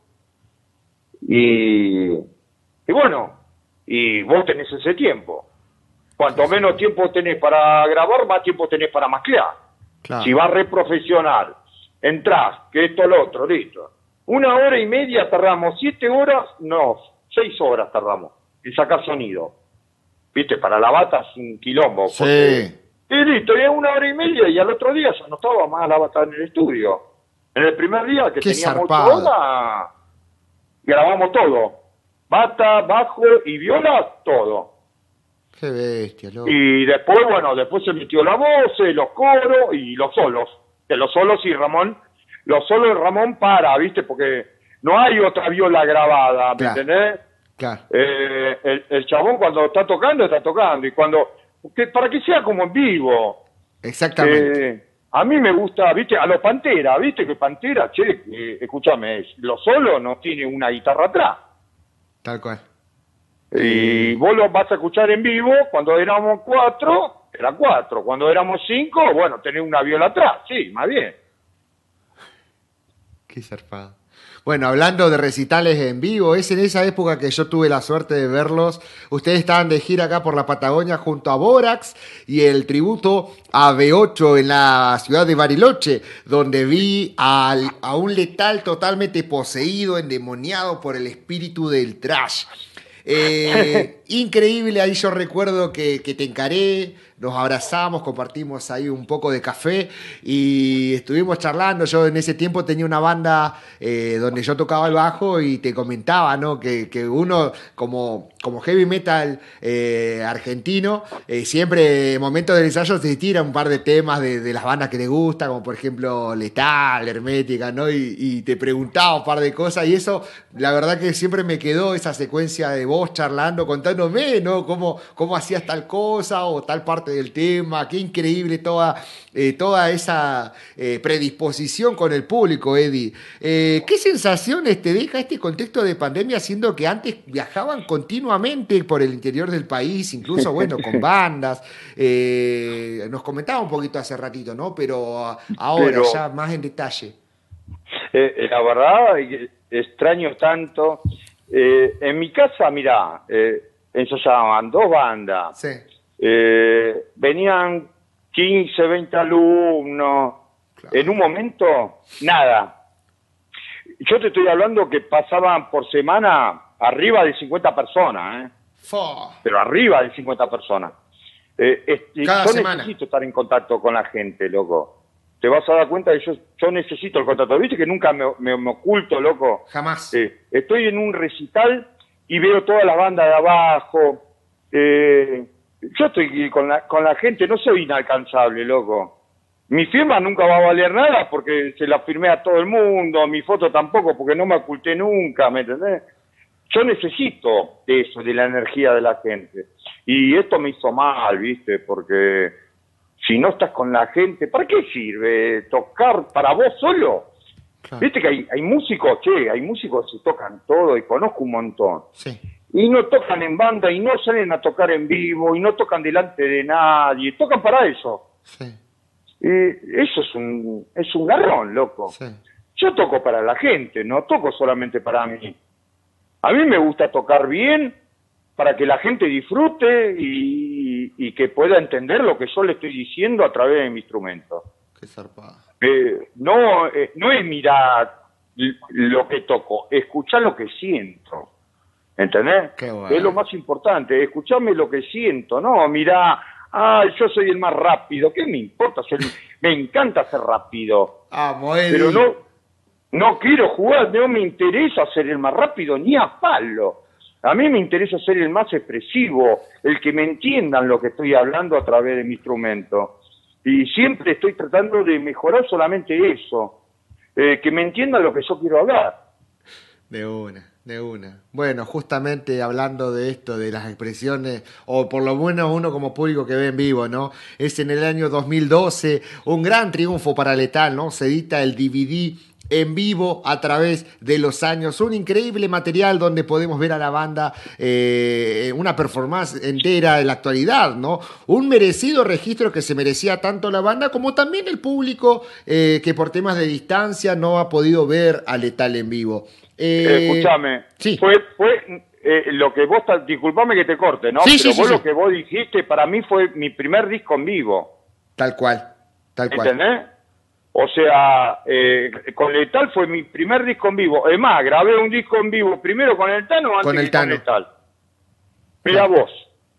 Y bueno, y vos tenés ese tiempo. Cuanto menos tiempo tenés para grabar, más tiempo tenés para mezclar. Claro. Si vas re profesional, entrás, que esto, lo otro, listo. 1 hora y media tardamos, 7 horas, no, 6 horas tardamos en sacar sonido. ¿Viste? Para la bata es un quilombo. Sí. Y listo, y es 1 hora y media y al otro día ya no estaba más la bata en el estudio. En el primer día que Qué teníamos 8 zarpado. horas, grabamos todo. Bata, bajo y viola, todo. Qué bestia, loco. Y después, bueno, después se metió la voz, los coros y los solos. Que los solos y Ramón, los solos de Ramón ¿viste? Porque no hay otra viola grabada, ¿me Claro. entendés? Claro. El chabón cuando está tocando, y cuando, para que sea como en vivo. Exactamente. A mí me gusta, ¿viste? A los Pantera, ¿viste? Que Pantera, escúchame, los solos no tiene una guitarra atrás. Tal cual. Y vos lo vas a escuchar en vivo, cuando éramos 4, era 4. Cuando éramos 5, bueno, tenés una viola atrás, sí, más bien. Qué zarpado. Bueno, hablando de recitales en vivo, es en esa época que yo tuve la suerte de verlos. Ustedes estaban de gira acá por la Patagonia junto a Borax y el tributo a B8 en la ciudad de Bariloche, donde vi a un Letal totalmente poseído, endemoniado por el espíritu del trash. Increíble, ahí yo recuerdo que te encaré, nos abrazamos, compartimos ahí un poco de café y estuvimos charlando. Yo en ese tiempo tenía una banda donde yo tocaba el bajo y te comentaba, ¿no? Que uno como heavy metal argentino, siempre en momentos del ensayo se tira un par de temas de las bandas que le gustan, como por ejemplo Letal, Hermética, ¿no? Y te preguntaba un par de cosas y eso, la verdad que siempre me quedó esa secuencia de vos charlando, contándome, ¿no? Cómo hacías tal cosa o tal parte del tema. Qué increíble toda esa predisposición con el público, Eddie. ¿Qué sensaciones te deja este contexto de pandemia, siendo que antes viajaban continuamente por el interior del país, incluso, bueno, con bandas? Nos comentaba un poquito hace ratito, ¿no? Pero ahora, ya más en detalle. La verdad, extraño tanto. En mi casa, mirá, ensayaban 2 bandas. Sí. Venían 15, 20 alumnos. Claro. En un momento, nada. Yo te estoy hablando que pasaban por semana arriba de 50 personas, pero arriba de 50 personas. Cada yo semana. Necesito estar en contacto con la gente, loco. Te vas a dar cuenta que yo necesito el contacto. ¿Viste que nunca me oculto, loco? Jamás. Estoy en un recital y veo toda la banda de abajo. Yo estoy con la gente, no soy inalcanzable, loco. Mi firma nunca va a valer nada porque se la firmé a todo el mundo, mi foto tampoco porque no me oculté nunca, ¿me entendés? Yo necesito de eso, de la energía de la gente. Y esto me hizo mal, ¿viste? Porque si no estás con la gente, ¿para qué sirve tocar para vos solo? Claro. Viste que hay músicos, hay músicos que tocan todo, y conozco un montón. Sí. Y no tocan en banda, y no salen a tocar en vivo, y no tocan delante de nadie, tocan para eso. Sí. Eso es un garrón, loco. Sí. Yo toco para la gente, no toco solamente para mí. A mí me gusta tocar bien para que la gente disfrute y que pueda entender lo que yo le estoy diciendo a través de mi instrumento. Qué zarpado. No es mirar lo que toco, escuchar lo que siento. ¿Entendés? Qué bueno. Es lo más importante, escucharme lo que siento, no mirá, yo soy el más rápido, ¿qué me importa? Me encanta ser rápido, pero no quiero jugar, no me interesa ser el más rápido ni a palo. A mí me interesa ser el más expresivo, el que me entiendan lo que estoy hablando a través de mi instrumento. Y siempre estoy tratando de mejorar solamente eso, que me entiendan lo que yo quiero hablar. De una. Bueno, justamente hablando de esto, de las expresiones, o por lo menos uno como público que ve en vivo, ¿no? Es en el año 2012 un gran triunfo para Letal, ¿no? Se edita el DVD en vivo a través de los años, un increíble material donde podemos ver a la banda una performance entera en la actualidad, ¿no? Un merecido registro que se merecía tanto la banda como también el público que por temas de distancia no ha podido ver a Letal en vivo. Escúchame, sí. fue lo que vos, disculpame que te corte, ¿no? Sí, pero sí, vos sí. Lo que vos dijiste para mí fue mi primer disco en vivo. Tal cual. ¿Entendés? O sea, con Letal fue mi primer disco en vivo. Es más, grabé un disco en vivo primero con el Tano antes que con Letal. Mirá vos.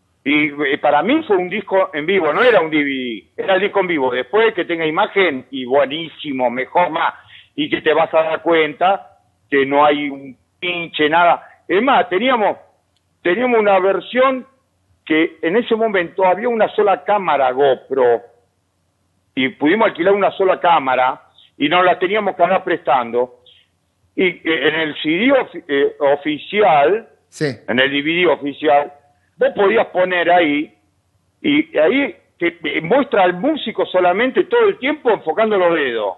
Y para mí fue un disco en vivo, no era un DVD, era el disco en vivo. Después que tenga imagen, y buenísimo, mejor más, y que te vas a dar cuenta que no hay un pinche nada. Es más, teníamos una versión que en ese momento había una sola cámara GoPro y pudimos alquilar una sola cámara y nos la teníamos que andar prestando. Y en el CD oficial, sí. En el DVD oficial, vos podías poner ahí y ahí te muestra al músico solamente todo el tiempo enfocando los dedos.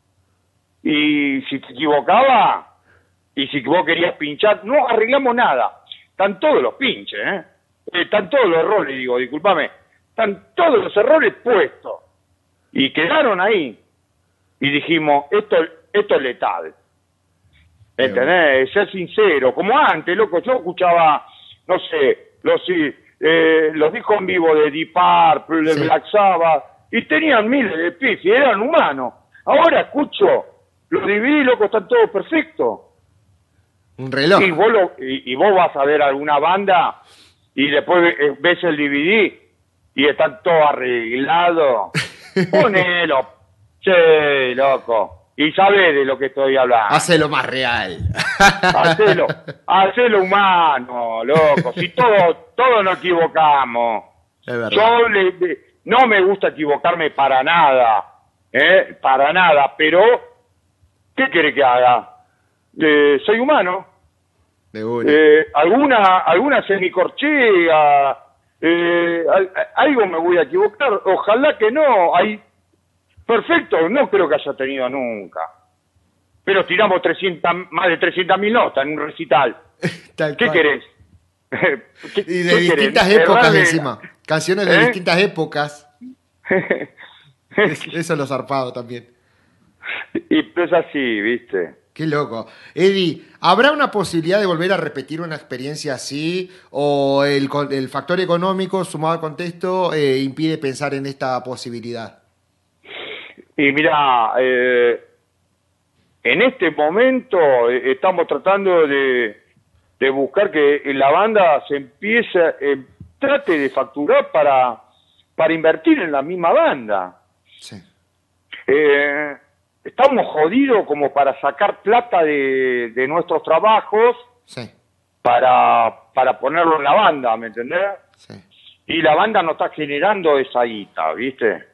Y si te equivocaba, y si vos querías pinchar, no arreglamos nada. Están todos los pinches, están todos los errores, discúlpame. Están todos los errores puestos. Y quedaron ahí. Y dijimos, esto es Letal. ¿Entendés? Ser sincero. Como antes, loco, yo escuchaba, no sé, los discos en vivo de Deep Purple, de Black Sabbath, y tenían miles de pifias, eran humanos. Ahora escucho, los DVD, loco, están todos perfectos. Un reloj. Y vos vas a ver alguna banda y después ves el DVD y están todos arreglados. Ponelo, che, loco. Y sabés de lo que estoy hablando. Hacelo más real. Hacelo humano, loco. Si todos nos equivocamos. Es verdad. Yo no me gusta equivocarme para nada. Para nada. Pero, ¿qué quiere que haga? Soy humano. De una. Alguna semicorchea, algo me voy a equivocar. Ojalá que no. Perfecto, no creo que haya tenido nunca. Pero tiramos más de 300.000 notas en un recital. ¿Qué querés? Y de distintas épocas encima. Canciones de distintas épocas. Eso es lo zarpado también. Y pues así, ¿viste? Qué loco. Eddie, ¿habrá una posibilidad de volver a repetir una experiencia así? ¿O el factor económico sumado al contexto impide pensar en esta posibilidad? Y mira, en este momento estamos tratando de buscar que la banda se empiece, trate de facturar para invertir en la misma banda. Sí. Estamos jodidos como para sacar plata de nuestros trabajos, sí, para ponerlo en la banda, ¿me entendés? Sí. Y la banda no está generando esa guita, ¿viste?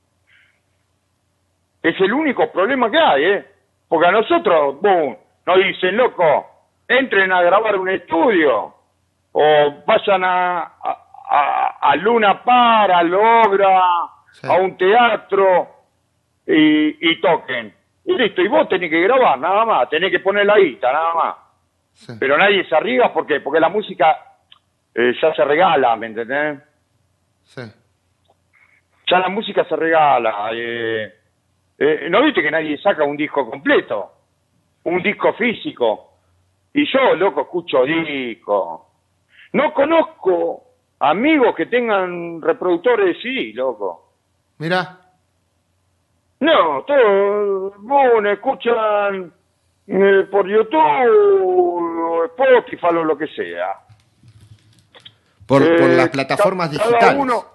Es el único problema que hay, Porque a nosotros, nos dicen, loco, entren a grabar un estudio, o vayan a Luna Par, a Logra, Sí. a un teatro y toquen. Y listo, y vos tenés que grabar, nada más, tenés que poner la guita, nada más. Sí. Pero nadie se arriesga, ¿por qué? Porque la música ya se regala, ¿me entendés? Sí. Ya la música se regala. ¿No viste que nadie saca un disco completo? Un disco físico. Y yo, loco, escucho discos. No conozco amigos que tengan reproductores de CD, loco. Mirá. No, todos, bueno, escuchan por YouTube, o Spotify o lo que sea. Por las plataformas Cada digitales. uno,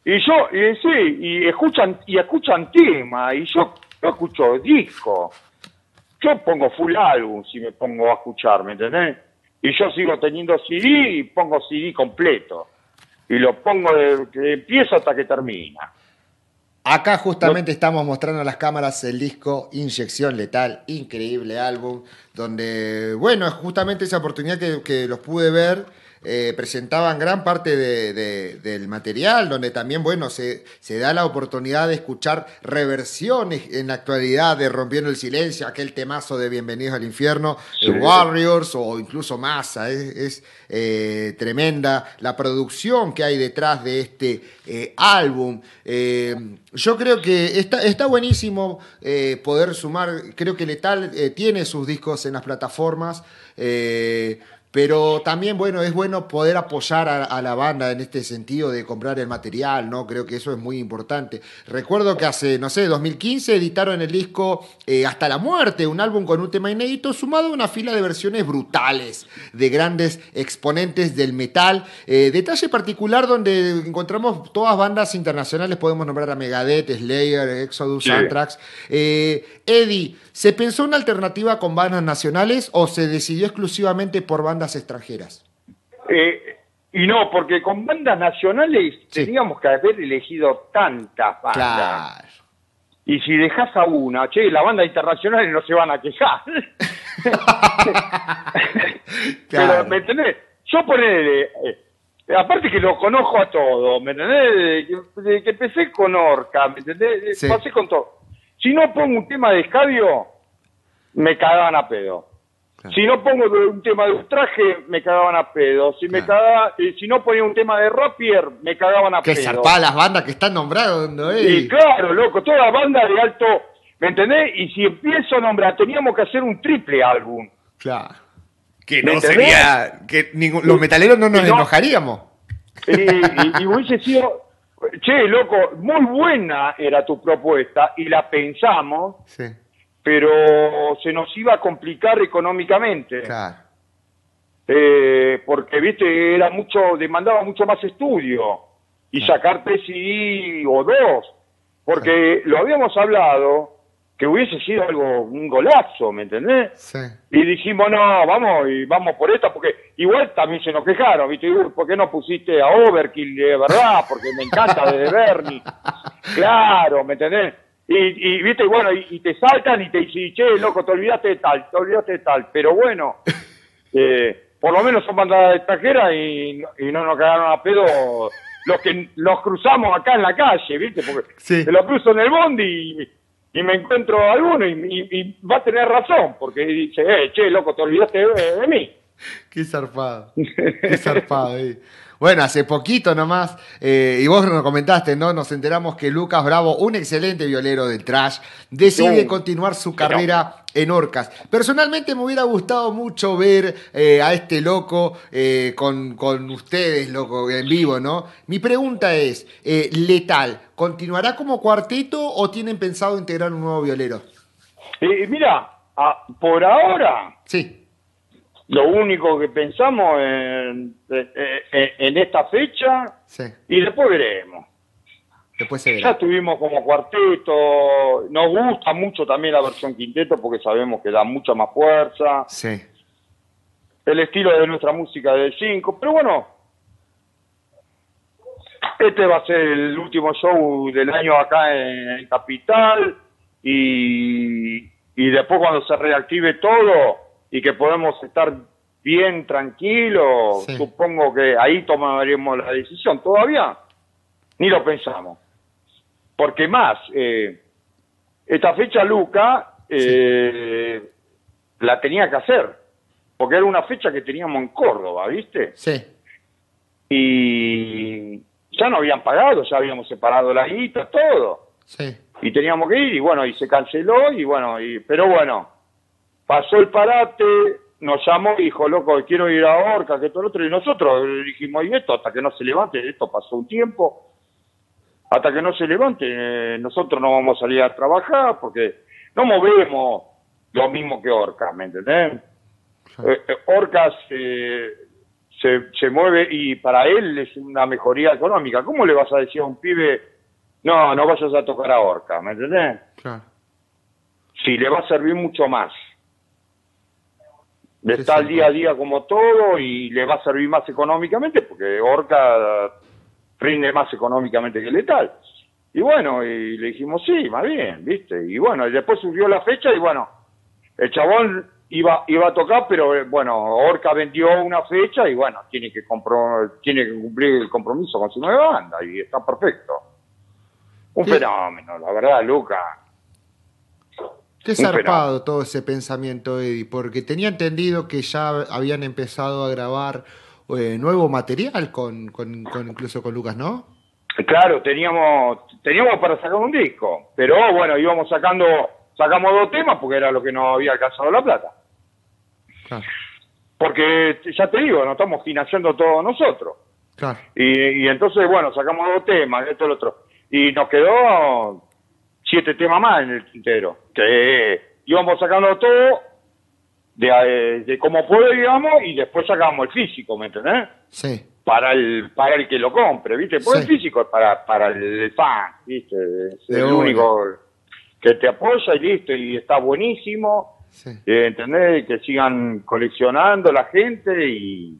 y escuchan temas, y yo no escucho disco. Yo pongo full álbum si me pongo a escuchar, ¿me entendés? Y yo sigo teniendo CD y pongo CD completo. Y lo pongo de que empieza hasta que termina. Acá justamente estamos mostrando a las cámaras el disco Inyección Letal, increíble álbum, donde, bueno, justamente esa oportunidad que los pude ver, presentaban gran parte del material, donde también, bueno, se da la oportunidad de escuchar reversiones en la actualidad de Rompiendo el Silencio, aquel temazo de Bienvenidos al Infierno, Sí. Warriors o incluso Massa, es tremenda la producción que hay detrás de este álbum. Yo creo que está buenísimo poder sumar, creo que Letal tiene sus discos en las plataformas, pero también, bueno, es bueno poder apoyar a la banda en este sentido de comprar el material, ¿no? Creo que eso es muy importante. Recuerdo que hace, no sé, 2015 editaron el disco Hasta la Muerte, un álbum con un tema inédito sumado a una fila de versiones brutales de grandes exponentes del metal. Detalle particular donde encontramos todas bandas internacionales, podemos nombrar a Megadeth, Slayer, Exodus, Sí. Anthrax. Eddie, ¿se pensó una alternativa con bandas nacionales o se decidió exclusivamente por bandas extranjeras? Y no, porque con bandas nacionales Sí. teníamos que haber elegido tantas bandas. Claro. Y si dejas a una, che, las bandas internacionales no se van a quejar. Claro. Pero, ¿me entendés? Yo ponele, aparte que lo conozco a todos, ¿me entendés? Desde que empecé con Orca, ¿me entendés? Sí. Pasé con todo. Si no pongo un tema de escabio, me cagaban a pedo. Claro. Si no pongo un tema de ultraje, me cagaban a pedo. Si no ponía un tema de rapier, me cagaban a Qué pedo. zarpadas las bandas que están nombrando, Y claro, loco, toda banda de alto, ¿me entendés? Y si empiezo a nombrar, teníamos que hacer un triple álbum. Claro. Que ¿Me no entendés? sería. Que los metaleros no nos Y no- enojaríamos. Y hubiese sido, che, loco, muy buena era tu propuesta y la pensamos, Sí, pero se nos iba a complicar económicamente. claro. Porque, viste, demandaba mucho más estudio y sacarte CD o dos, porque lo habíamos hablado que hubiese sido un golazo, ¿me entendés? Sí. Y dijimos, no, vamos por esta, porque igual también se nos quejaron, ¿viste? Uy, ¿por qué no pusiste a Overkill de verdad? Porque me encanta de Bernie. Claro, ¿me entendés? Y viste, bueno, y te saltan y te dicen, che, loco, te olvidaste de tal. Pero bueno, por lo menos son bandas extranjeras y no nos cagaron a pedo los que los cruzamos acá en la calle, ¿viste? Porque Sí. me lo cruzo en el bondi y me encuentro a alguno y va a tener razón, porque dice, che, loco, te olvidaste de mí. Qué zarpado. Qué zarpado. Bueno, hace poquito nomás, y vos nos comentaste, ¿no? Nos enteramos que Lucas Bravo, un excelente violero del thrash, decide continuar su carrera en Orcas. Personalmente me hubiera gustado mucho ver a este loco con ustedes, loco, en vivo, ¿no? Mi pregunta es, Letal, ¿continuará como cuarteto o tienen pensado integrar un nuevo violero? Mira, por ahora, Sí, lo único que pensamos en esta fecha, sí. y después veremos. Después se Ya verá. estuvimos como cuarteto, nos gusta mucho también la versión quinteto porque sabemos que da mucha más fuerza, Sí. el estilo de nuestra música de 5, pero bueno, este va a ser el último show del año acá en Capital y después cuando se reactive todo y que podemos estar bien tranquilos, Sí. supongo que ahí tomaremos la decisión. Todavía ni lo pensamos. porque más, esta fecha Luca la tenía que hacer, porque era una fecha que teníamos en Córdoba, ¿viste? Sí. Y ya no habían pagado, ya habíamos separado la guita, todo. Sí. Y teníamos que ir, y bueno, y se canceló, y bueno, pero bueno, pasó el parate, nos llamó y dijo, loco, quiero ir a Orca, que todo lo otro, y nosotros dijimos, y esto, hasta que no se levante, esto pasó un tiempo, hasta que no se levante, nosotros no vamos a salir a trabajar, porque no movemos lo mismo que Orca, ¿me entendés? Orca se mueve y para él es una mejoría económica. ¿Cómo le vas a decir a un pibe, no vayas a tocar a Orca, ¿me entendés? Claro. Sí, le va a servir mucho más. Está al día a día como todo y le va a servir más económicamente porque Orca rinde más económicamente que Letal. Y bueno, y le dijimos, sí, más bien, ¿viste? Y bueno, y después subió la fecha y bueno, el chabón iba a tocar, pero bueno, Orca vendió una fecha y bueno, tiene que cumplir el compromiso con su nueva banda y está perfecto. Un fenómeno, la verdad, Luca. Qué zarpado todo ese pensamiento, Eddie, porque tenía entendido que ya habían empezado a grabar nuevo material incluso con Lucas, ¿no? Claro, teníamos para sacar un disco, pero bueno, sacamos 2 temas porque era lo que nos había alcanzado la plata. Claro. Porque ya te digo, nos estamos financiando todos nosotros. Claro. Y entonces, bueno, sacamos 2 temas, esto y lo otro. Y nos quedó 7 temas más en el tintero, que íbamos sacando todo de como puede, digamos, y después sacamos el físico, ¿me entendés? Sí. Para el que lo compre, ¿viste? Porque el físico es para el fan, ¿viste? Es el único que te apoya y listo, y está buenísimo, ¿entendés? Que sigan coleccionando la gente y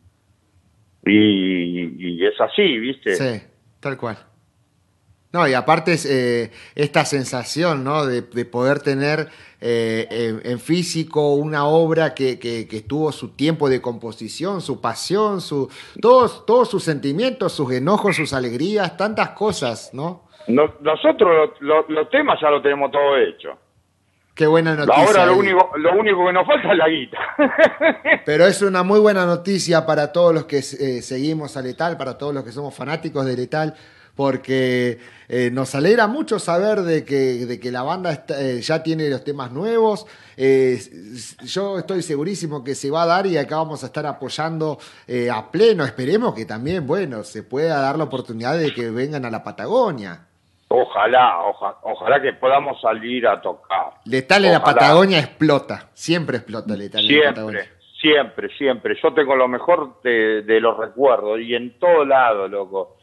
es así, ¿viste? Sí, tal cual. No, y aparte es esta sensación, ¿no? De poder tener en físico una obra que tuvo su tiempo de composición, su pasión, todos sus sentimientos, sus enojos, sus alegrías, tantas cosas, ¿no? Nosotros los temas ya lo tenemos todo hecho. Qué buena noticia. Ahora lo único que nos falta es la guita. Pero es una muy buena noticia para todos los que seguimos a Letal, para todos los que somos fanáticos de Letal, porque nos alegra mucho saber de que la banda ya tiene los temas nuevos. Yo estoy segurísimo que se va a dar y acá vamos a estar apoyando a pleno. Esperemos que también, bueno, se pueda dar la oportunidad de que vengan a la Patagonia. Ojalá que podamos salir a tocar. Letal en la Patagonia explota, siempre explota Letal en la Patagonia. Siempre. Yo tengo lo mejor de los recuerdos y en todo lado, loco.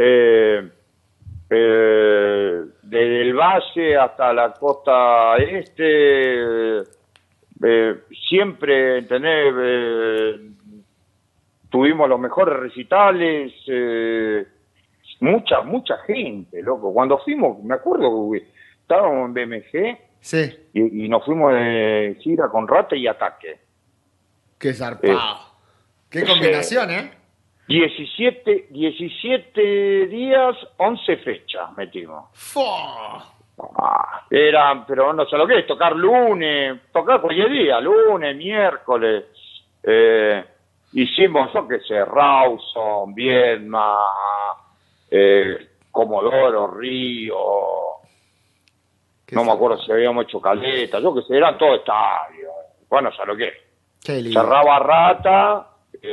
Desde el valle hasta la costa este, siempre, ¿entendés? Tuvimos los mejores recitales, mucha gente, loco. Cuando fuimos, me acuerdo que estábamos en BMG y nos fuimos de gira con Rata y Ataque. Qué zarpado. Qué combinación, 17 días, 11 fechas metimos. Pero no sé lo que es, tocar cualquier día, lunes, miércoles. Hicimos, yo qué sé, Rawson, Viedma, Comodoro, Río. No me acuerdo si habíamos hecho Caleta, yo qué sé, eran todo estadios. Bueno, ya lo que es. Cerraba Rata,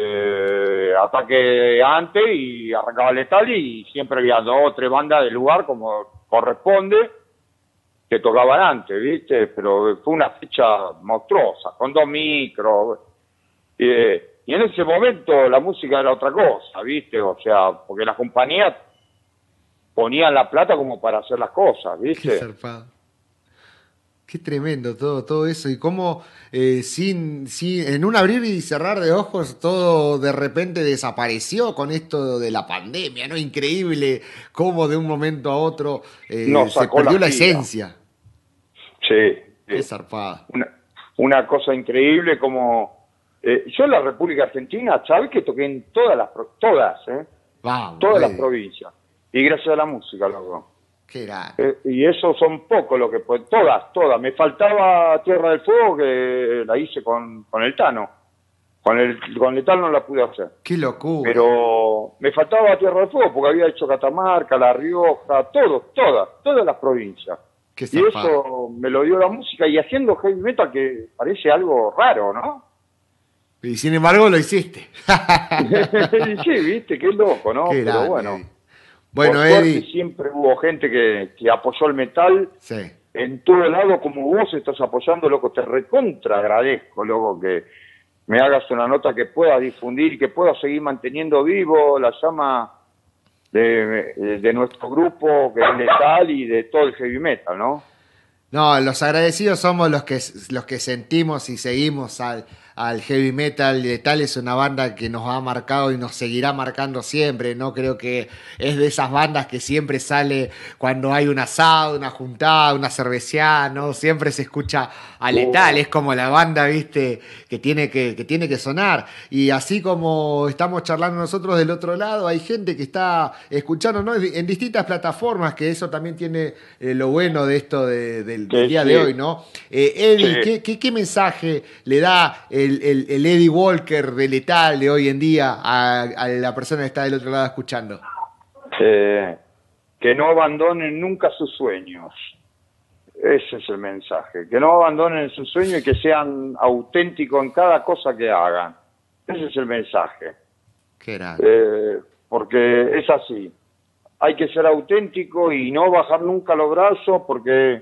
Ataque antes y arrancaba Letal y siempre había 2 o 3 bandas del lugar como corresponde que tocaban antes, ¿viste? Pero fue una fecha monstruosa, con 2 micros. Y en ese momento la música era otra cosa, ¿viste? O sea, porque las compañías ponían la plata como para hacer las cosas, ¿viste? Qué zarpado. Qué tremendo todo eso. Y cómo en un abrir y cerrar de ojos todo de repente desapareció con esto de la pandemia, ¿no? Increíble cómo de un momento a otro se perdió la esencia. Sí. Qué zarpada. Una cosa increíble como... yo en la República Argentina, ¿sabes que toqué en todas las provincias? Y gracias a la música, loco. Qué grande. Y eso son pocos lo que todas. Me faltaba Tierra del Fuego, que la hice con el Tano. Con el Tano no la pude hacer. Qué locura. Pero me faltaba Tierra del Fuego porque había hecho Catamarca, La Rioja, todas las provincias. Qué Y eso me lo dio la música, y haciendo heavy metal, que parece algo raro, ¿no? Y sin embargo lo hiciste. Sí, viste, qué loco, ¿no? Qué Pero grande, bueno. Eddie. Bueno, Por suerte, Eddie. siempre hubo gente que apoyó el metal. Sí. En todo lado, como vos estás apoyando, loco, te recontra agradezco, loco, que me hagas una nota que pueda difundir, que pueda seguir manteniendo vivo la llama de nuestro grupo, que es Letal, y de todo el heavy metal, ¿no? No, los agradecidos somos los que sentimos y seguimos al heavy metal. Letal es una banda que nos ha marcado y nos seguirá marcando siempre, ¿no? Creo que es de esas bandas que siempre sale cuando hay un asado, una juntada, una cerveceada, ¿no? Siempre se escucha a Letal, es como la banda, ¿viste? Que tiene que sonar. Y así como estamos charlando nosotros del otro lado, hay gente que está escuchando, ¿no? En distintas plataformas, que eso también tiene lo bueno de esto del día de hoy, ¿no? Eddie, Sí. ¿qué mensaje le da el Eddie Walker de Letal de hoy en día a la persona que está del otro lado escuchando? Que no abandonen nunca sus sueños. Ese es el mensaje. Que no abandonen sus sueños y que sean auténticos en cada cosa que hagan. Ese es el mensaje. Qué grande. Porque es así. Hay que ser auténtico y no bajar nunca los brazos, porque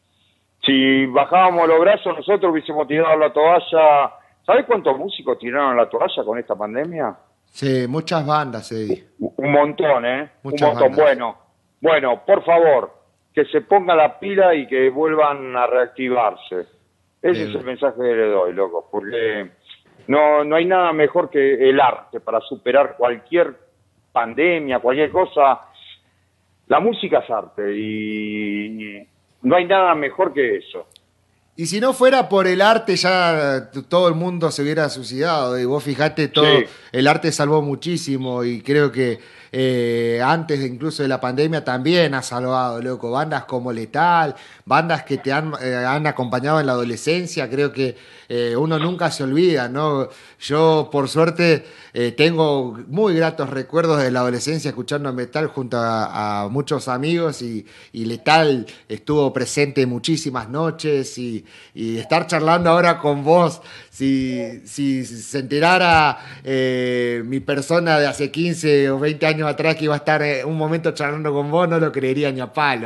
si bajábamos los brazos nosotros hubiésemos tirado la toalla. ¿Sabés cuántos músicos tiraron la toalla con esta pandemia? Sí, muchas bandas, Eddie. Un montón, ¿eh? Muchas Un montón. bandas. Bueno, por favor, que se ponga la pila y que vuelvan a reactivarse. Ese es el mensaje que le doy, loco, porque no hay nada mejor que el arte para superar cualquier pandemia, cualquier cosa. La música es arte y no hay nada mejor que eso. Y si no fuera por el arte, ya todo el mundo se hubiera suicidado. Y vos fijate, el arte salvó muchísimo y creo que antes incluso de la pandemia también ha salvado, loco. Bandas como Letal, bandas que te han acompañado en la adolescencia, creo que uno nunca se olvida, ¿no? Yo, por suerte, tengo muy gratos recuerdos de la adolescencia escuchando metal junto a muchos amigos y Letal estuvo presente muchísimas noches y estar charlando ahora con vos, si se enterara mi persona de hace 15 o 20 años atrás que iba a estar un momento charlando con vos, no lo creería ni a palo.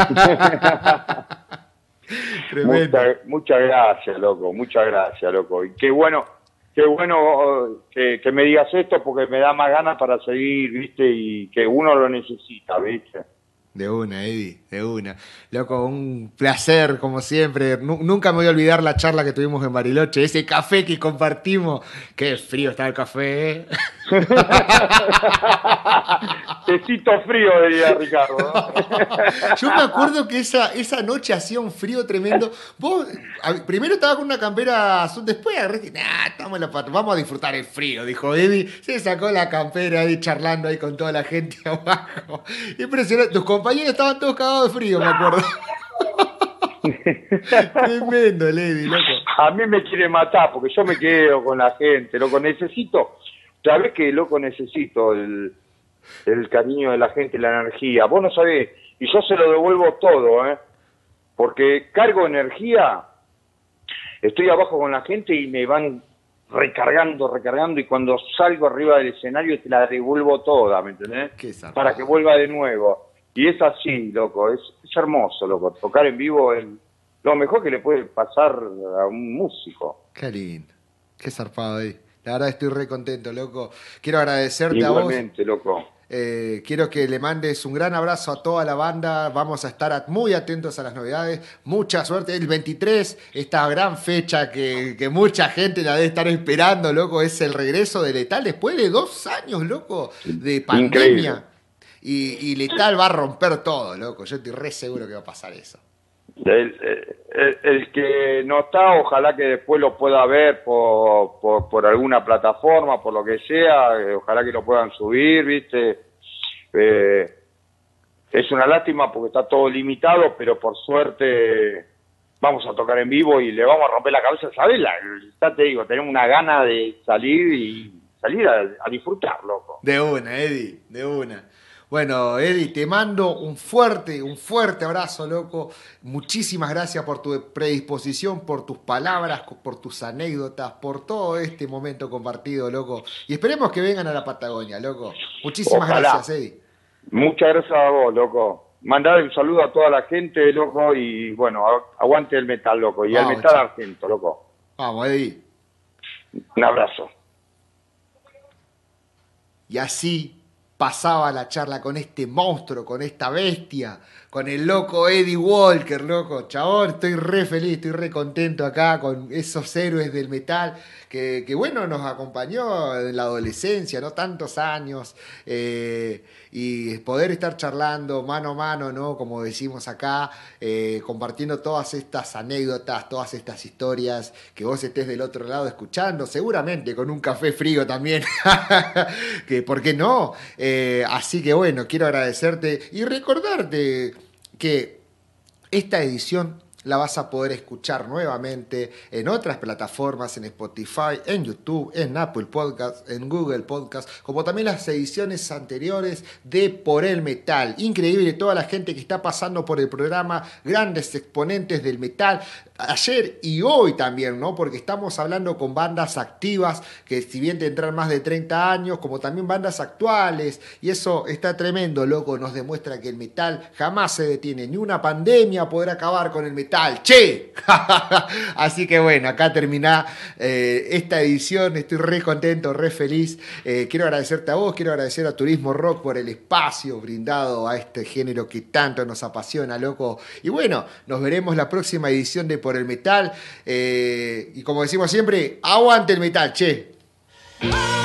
Muchas gracias, loco, muchas gracias, loco. Y qué bueno que me digas esto, porque me da más ganas para seguir, ¿viste? Y que uno lo necesita, ¿viste? De una, Eddie, de una. Loco, un placer, como siempre. Nunca me voy a olvidar la charla que tuvimos en Bariloche, ese café que compartimos. Qué frío está el café, ¿eh? Tecito frío, diría Ricardo, ¿no? Yo me acuerdo que esa noche hacía un frío tremendo. Vos primero estaba con una campera azul, después agarraste, vamos a disfrutar el frío, dijo Eddie. Se sacó la campera ahí charlando ahí con toda la gente abajo. Impresionante. Tus compañeros estaban todos cagados de frío, me acuerdo. Tremendo, Eddie, loco. A mí me quiere matar porque yo me quedo con la gente, loco. ¿Sabés qué, loco? Necesito el cariño de la gente, la energía. Vos no sabés, y yo se lo devuelvo todo, porque cargo energía, estoy abajo con la gente y me van recargando, y cuando salgo arriba del escenario te la devuelvo toda, ¿me entendés? Para que vuelva de nuevo. Y es así, loco, es hermoso, loco. Tocar en vivo es lo mejor que le puede pasar a un músico. Qué lindo, qué zarpado ahí. La verdad estoy re contento, loco. Quiero agradecerte Igualmente, a vos. Loco. Quiero que le mandes un gran abrazo a toda la banda. Vamos a estar muy atentos a las novedades. Mucha suerte. El 23, esta gran fecha que mucha gente la debe estar esperando, loco, es el regreso de Letal después de 2 años, loco, de pandemia. Y Letal va a romper todo, loco. Yo estoy re seguro que va a pasar eso. El que no está, ojalá que después lo pueda ver por alguna plataforma, por lo que sea, ojalá que lo puedan subir, ¿viste? Es una lástima porque está todo limitado, pero por suerte vamos a tocar en vivo y le vamos a romper la cabeza, ¿sabes? Ya te digo, tenemos una gana de salir a disfrutar, loco. De una, Eddie, de una. Bueno, Eddie, te mando un fuerte abrazo, loco. Muchísimas gracias por tu predisposición, por tus palabras, por tus anécdotas, por todo este momento compartido, loco. Y esperemos que vengan a la Patagonia, loco. Muchísimas Ojalá. gracias, Eddie. Muchas gracias a vos, loco. Mandar un saludo a toda la gente, loco, y bueno, aguante el metal, loco, y Vamos, el metal chao. argento, loco. Vamos, Eddie. Un abrazo. Y así pasaba la charla con este monstruo, con esta bestia, con el loco Eddie Walker, loco. Chabón, estoy re feliz, estoy re contento acá con esos héroes del metal que bueno, nos acompañó en la adolescencia, ¿no? Tantos años. Y poder estar charlando mano a mano, ¿no? Como decimos acá, compartiendo todas estas anécdotas, todas estas historias, que vos estés del otro lado escuchando, seguramente con un café frío también, que ¿por qué no? Así que bueno, quiero agradecerte y recordarte que esta edición la vas a poder escuchar nuevamente en otras plataformas, en Spotify, en YouTube, en Apple Podcast, en Google Podcast, como también las ediciones anteriores de Por el Metal. Increíble toda la gente que está pasando por el programa, grandes exponentes del metal, ayer y hoy también, ¿no? Porque estamos hablando con bandas activas que si bien tendrán más de 30 años, como también bandas actuales, y eso está tremendo, loco, nos demuestra que el metal jamás se detiene, ni una pandemia podrá acabar con el metal. ¡Che! Así que bueno, acá termina esta edición, estoy re contento, re feliz. Quiero agradecerte a vos, quiero agradecer a Turismo Rock por el espacio brindado a este género que tanto nos apasiona, loco. Y bueno, nos veremos la próxima edición de Por el Metal. Y como decimos siempre, aguante el metal, che.